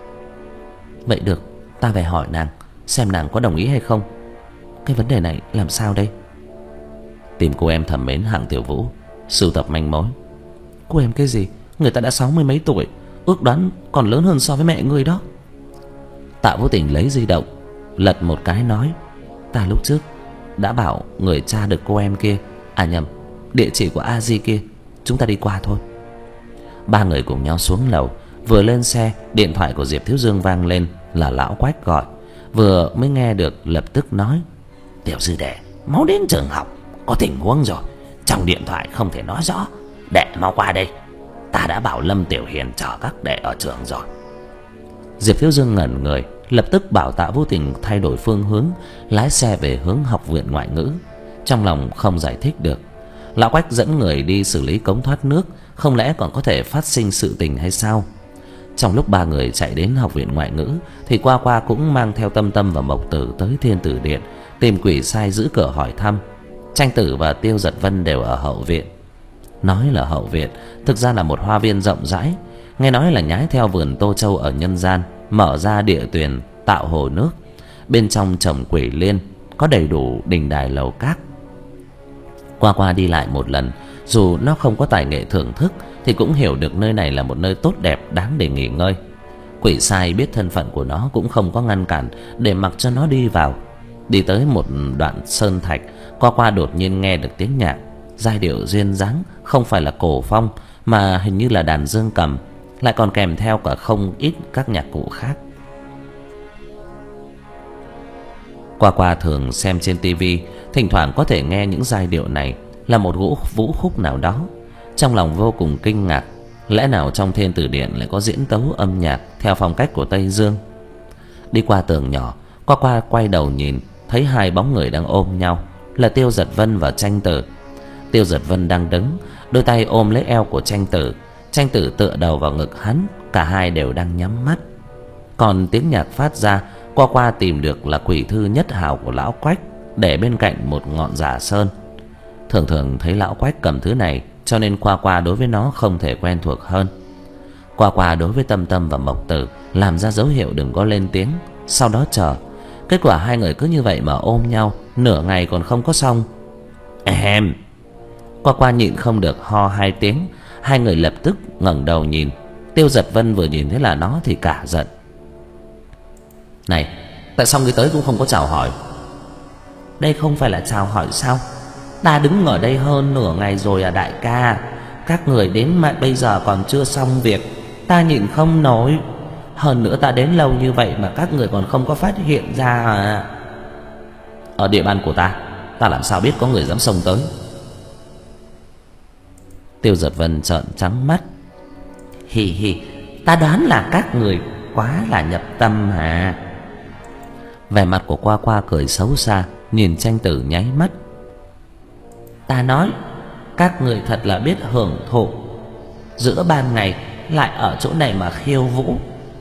Vậy được, ta về hỏi nàng xem nàng có đồng ý hay không. Cái vấn đề này làm sao đây? Tìm cô em thầm mến Hạng Tiểu Vũ, sưu tập manh mối. Cô em cái gì? Người ta đã sáu mươi mấy tuổi, ước đoán còn lớn hơn so với mẹ ngươi đó. Tạ Vô Tình lấy di động lật một cái nói: ta lúc trước đã bảo người cha được cô em kia, à nhầm, địa chỉ của A Di kia. Chúng ta đi qua thôi. Ba người cùng nhau xuống lầu. Vừa lên xe, điện thoại của Diệp Thiếu Dương vang lên. Là lão Quách gọi. Vừa mới nghe được lập tức nói: Tiểu sư đệ, mau đến trường học, có tình huống rồi. Trong điện thoại không thể nói rõ. Đệ mau qua đây, ta đã bảo Lâm Tiểu Hiền chờ các đệ ở trường rồi. Diệp Thiếu Dương ngẩn người, lập tức bảo Tạ Vô Tình thay đổi phương hướng, lái xe về hướng học viện ngoại ngữ. Trong lòng không giải thích được. Lão Quách dẫn người đi xử lý cống thoát nước, không lẽ còn có thể phát sinh sự tình hay sao? Trong lúc ba người chạy đến học viện ngoại ngữ thì Qua Qua cũng mang theo Tâm Tâm và Mộc Tử tới Thiên Tử Điện tìm quỷ sai giữ cửa hỏi thăm. Tranh Tử và Tiêu Giật Vân đều ở hậu viện. Nói là hậu viện, thực ra là một hoa viên rộng rãi. Nghe nói là nhái theo vườn Tô Châu ở nhân gian, mở ra địa tuyền tạo hồ nước. Bên trong trồng quỷ liên, có đầy đủ đình đài lầu các. Qua Qua đi lại một lần, dù nó không có tài nghệ thưởng thức thì cũng hiểu được nơi này là một nơi tốt đẹp đáng để nghỉ ngơi. Quỷ sai biết thân phận của nó cũng không có ngăn cản, để mặc cho nó đi vào. Đi tới một đoạn sơn thạch, Qua Qua đột nhiên nghe được tiếng nhạc. Giai điệu duyên dáng, không phải là cổ phong mà hình như là đàn dương cầm, lại còn kèm theo cả không ít các nhạc cụ khác. Qua Qua thường xem trên tivi, thỉnh thoảng có thể nghe những giai điệu này là một vũ, vũ khúc nào đó. Trong lòng vô cùng kinh ngạc, lẽ nào trong Thiên Tử Điện lại có diễn tấu âm nhạc theo phong cách của Tây Dương. Đi qua tường nhỏ, Qua Qua quay đầu nhìn, thấy hai bóng người đang ôm nhau, là Tiêu Giật Vân và Tranh Tử. Tiêu Giật Vân đang đứng, đôi tay ôm lấy eo của Tranh Tử. Tranh Tử tựa đầu vào ngực hắn, cả hai đều đang nhắm mắt. Còn tiếng nhạc phát ra, Qua Qua tìm được là Quỷ Thư Nhất Hào của lão Quách, để bên cạnh một ngọn giả sơn. Thường thường thấy lão Quách cầm thứ này, cho nên Qua Qua đối với nó không thể quen thuộc hơn. Qua Qua đối với Tâm Tâm và Mộc Tử làm ra dấu hiệu đừng có lên tiếng, sau đó chờ. Kết quả hai người cứ như vậy mà ôm nhau nửa ngày còn không có xong. Em. Qua Qua nhịn không được ho hai tiếng. Hai người lập tức ngẩng đầu nhìn. Tiêu Giật Vân vừa nhìn thấy là nó thì cả giận. Này, tại sao người tới cũng không có chào hỏi? Đây không phải là chào hỏi sao? Ta đứng ở đây hơn nửa ngày rồi à đại ca. Các người đến mà bây giờ còn chưa xong việc, ta nhịn không nổi. Hơn nữa ta đến lâu như vậy mà các người còn không có phát hiện ra à? Ở địa bàn của ta, ta làm sao biết có người dám xông tới? Tiêu Giật Vân trợn trắng mắt. Hì hì, ta đoán là các người quá là nhập tâm hả? Vẻ mặt của Qua Qua cười xấu xa, nhìn Tranh Tử nháy mắt. Ta nói, các người thật là biết hưởng thụ, giữa ban ngày lại ở chỗ này mà khiêu vũ.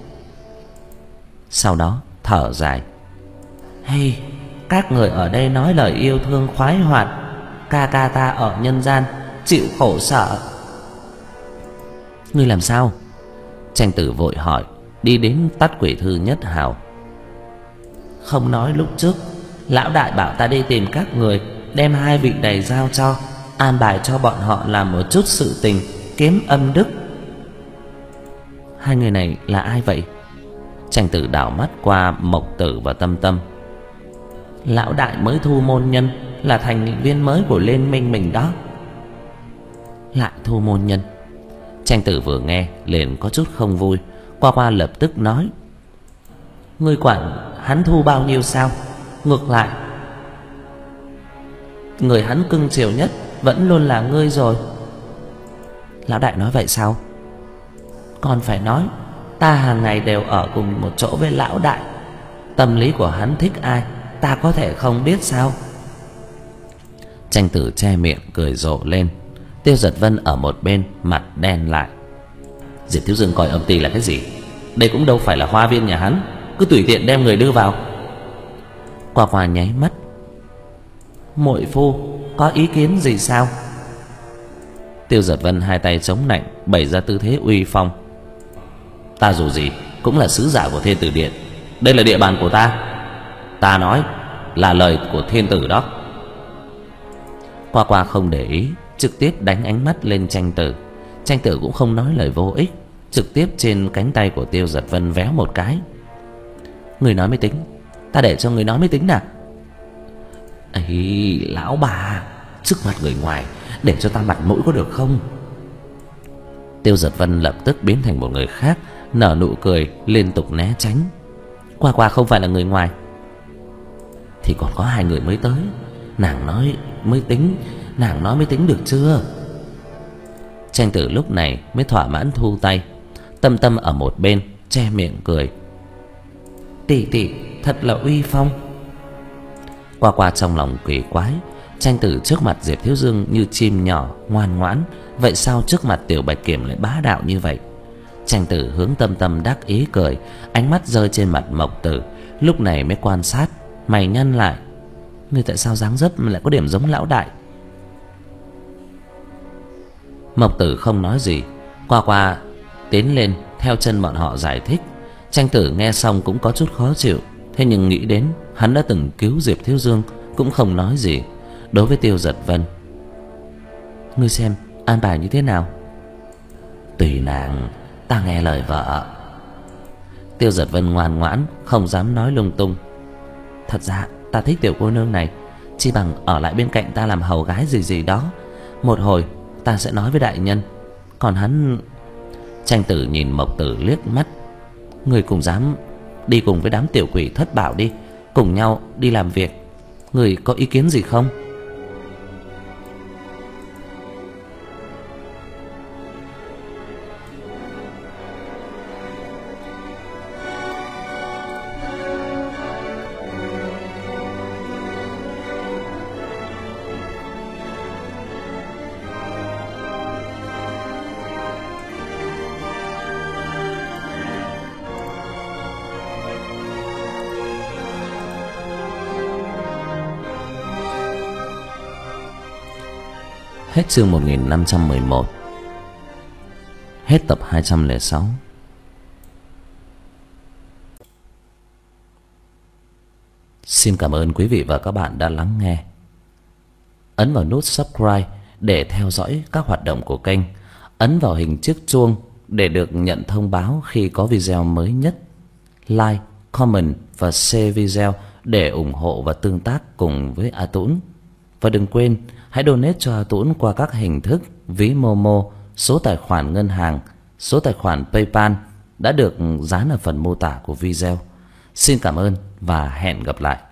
Sau đó thở dài. Hey, các người ở đây nói lời yêu thương khoái hoạt, ca ca ta ở nhân gian chịu khổ sở. Ngươi làm sao? Tranh Tử vội hỏi, đi đến tắt Quỷ Thư Nhất Hào. Không nói lúc trước lão đại bảo ta đi tìm các người, đem hai vị này giao cho, an bài cho bọn họ làm một chút sự tình, kiếm âm đức. Hai người này là ai vậy? Tranh Tử đảo mắt qua Mộc Tử và Tâm Tâm. Lão đại mới thu môn nhân, là thành viên mới của liên minh mình đó. Lại thu môn nhân? Tranh Tử vừa nghe liền có chút không vui. Qua Qua lập tức nói, ngươi quản hắn thu bao nhiêu sao? Ngược lại, người hắn cưng chiều nhất vẫn luôn là ngươi rồi. Lão đại nói vậy sao? Còn phải nói, ta hàng ngày đều ở cùng một chỗ với lão đại. Tâm lý của hắn thích ai, ta có thể không biết sao? Tranh Tử che miệng cười rộ lên. Tiêu Giật Vân ở một bên mặt đen lại. Diệp Thiếu Dương coi âm ty là cái gì? Đây cũng đâu phải là hoa viên nhà hắn, cứ tùy tiện đem người đưa vào. Qua Qua nháy mắt. Muội phu có ý kiến gì sao? Tiêu Giật Vân hai tay chống nạnh, bày ra tư thế uy phong. Ta dù gì cũng là sứ giả của Thiên Tử Điện, đây là địa bàn của ta. Ta nói là lời của thiên tử đó. Qua Qua không để ý, trực tiếp đánh ánh mắt lên Tranh Tử. Tranh Tử cũng không nói lời vô ích, trực tiếp trên cánh tay của Tiêu Giật Vân véo một cái. Người nói mới tính, ta để cho người nói mới tính nào. Ấy, lão bà, trước mặt người ngoài để cho ta mặt mũi có được không? Tiêu Giật Vân lập tức biến thành một người khác, nở nụ cười liên tục né tránh. Qua Qua không phải là người ngoài thì còn có hai người mới tới, nàng nói mới tính, nàng nói mới tính được chưa? Tranh Tử lúc này mới thỏa mãn thu tay. Tâm Tâm ở một bên che miệng cười. Tỷ tỷ thật là uy phong. Qua Qua trong lòng kỳ quái, Tranh Tử trước mặt Diệp Thiếu Dương như chim nhỏ ngoan ngoãn, vậy sao trước mặt Tiểu Bạch Kiểm lại bá đạo như vậy? Tranh Tử hướng Tâm Tâm đắc ý cười, ánh mắt rơi trên mặt Mộc Tử, lúc này mới quan sát, mày nhăn lại. Ngươi tại sao dáng dấp lại có điểm giống lão đại? Mộc Tử không nói gì. Qua Qua tiến lên theo chân bọn họ giải thích. Tranh Tử nghe xong cũng có chút khó chịu, thế nhưng nghĩ đến hắn đã từng cứu Diệp Thiếu Dương, cũng không nói gì. Đối với Tiêu Giật Vân, ngươi xem an bài như thế nào? Tùy nàng, ta nghe lời vợ. Tiêu Giật Vân ngoan ngoãn, không dám nói lung tung. Thật ra ta thích tiểu cô nương này, chi bằng ở lại bên cạnh ta làm hầu gái gì gì đó. Một hồi ta sẽ nói với đại nhân. Còn hắn... Tranh Tử nhìn Mộc Tử liếc mắt. Người cùng dám đi cùng với đám tiểu quỷ thất bảo đi, cùng nhau đi làm việc. Người có ý kiến gì không? Hết chương một nghìn năm trăm mười một. Hết tập hai trăm lẻ sáu. Xin cảm ơn quý vị và các bạn đã lắng nghe. Ấn vào nút subscribe để theo dõi các hoạt động của kênh. Ấn vào hình chiếc chuông để được nhận thông báo khi có video mới nhất. Like, comment và share video để ủng hộ và tương tác cùng với A Tũng. Và đừng quên hãy donate cho A Tũng qua các hình thức ví Momo, số tài khoản ngân hàng, số tài khoản PayPal đã được dán ở phần mô tả của video. Xin cảm ơn và hẹn gặp lại.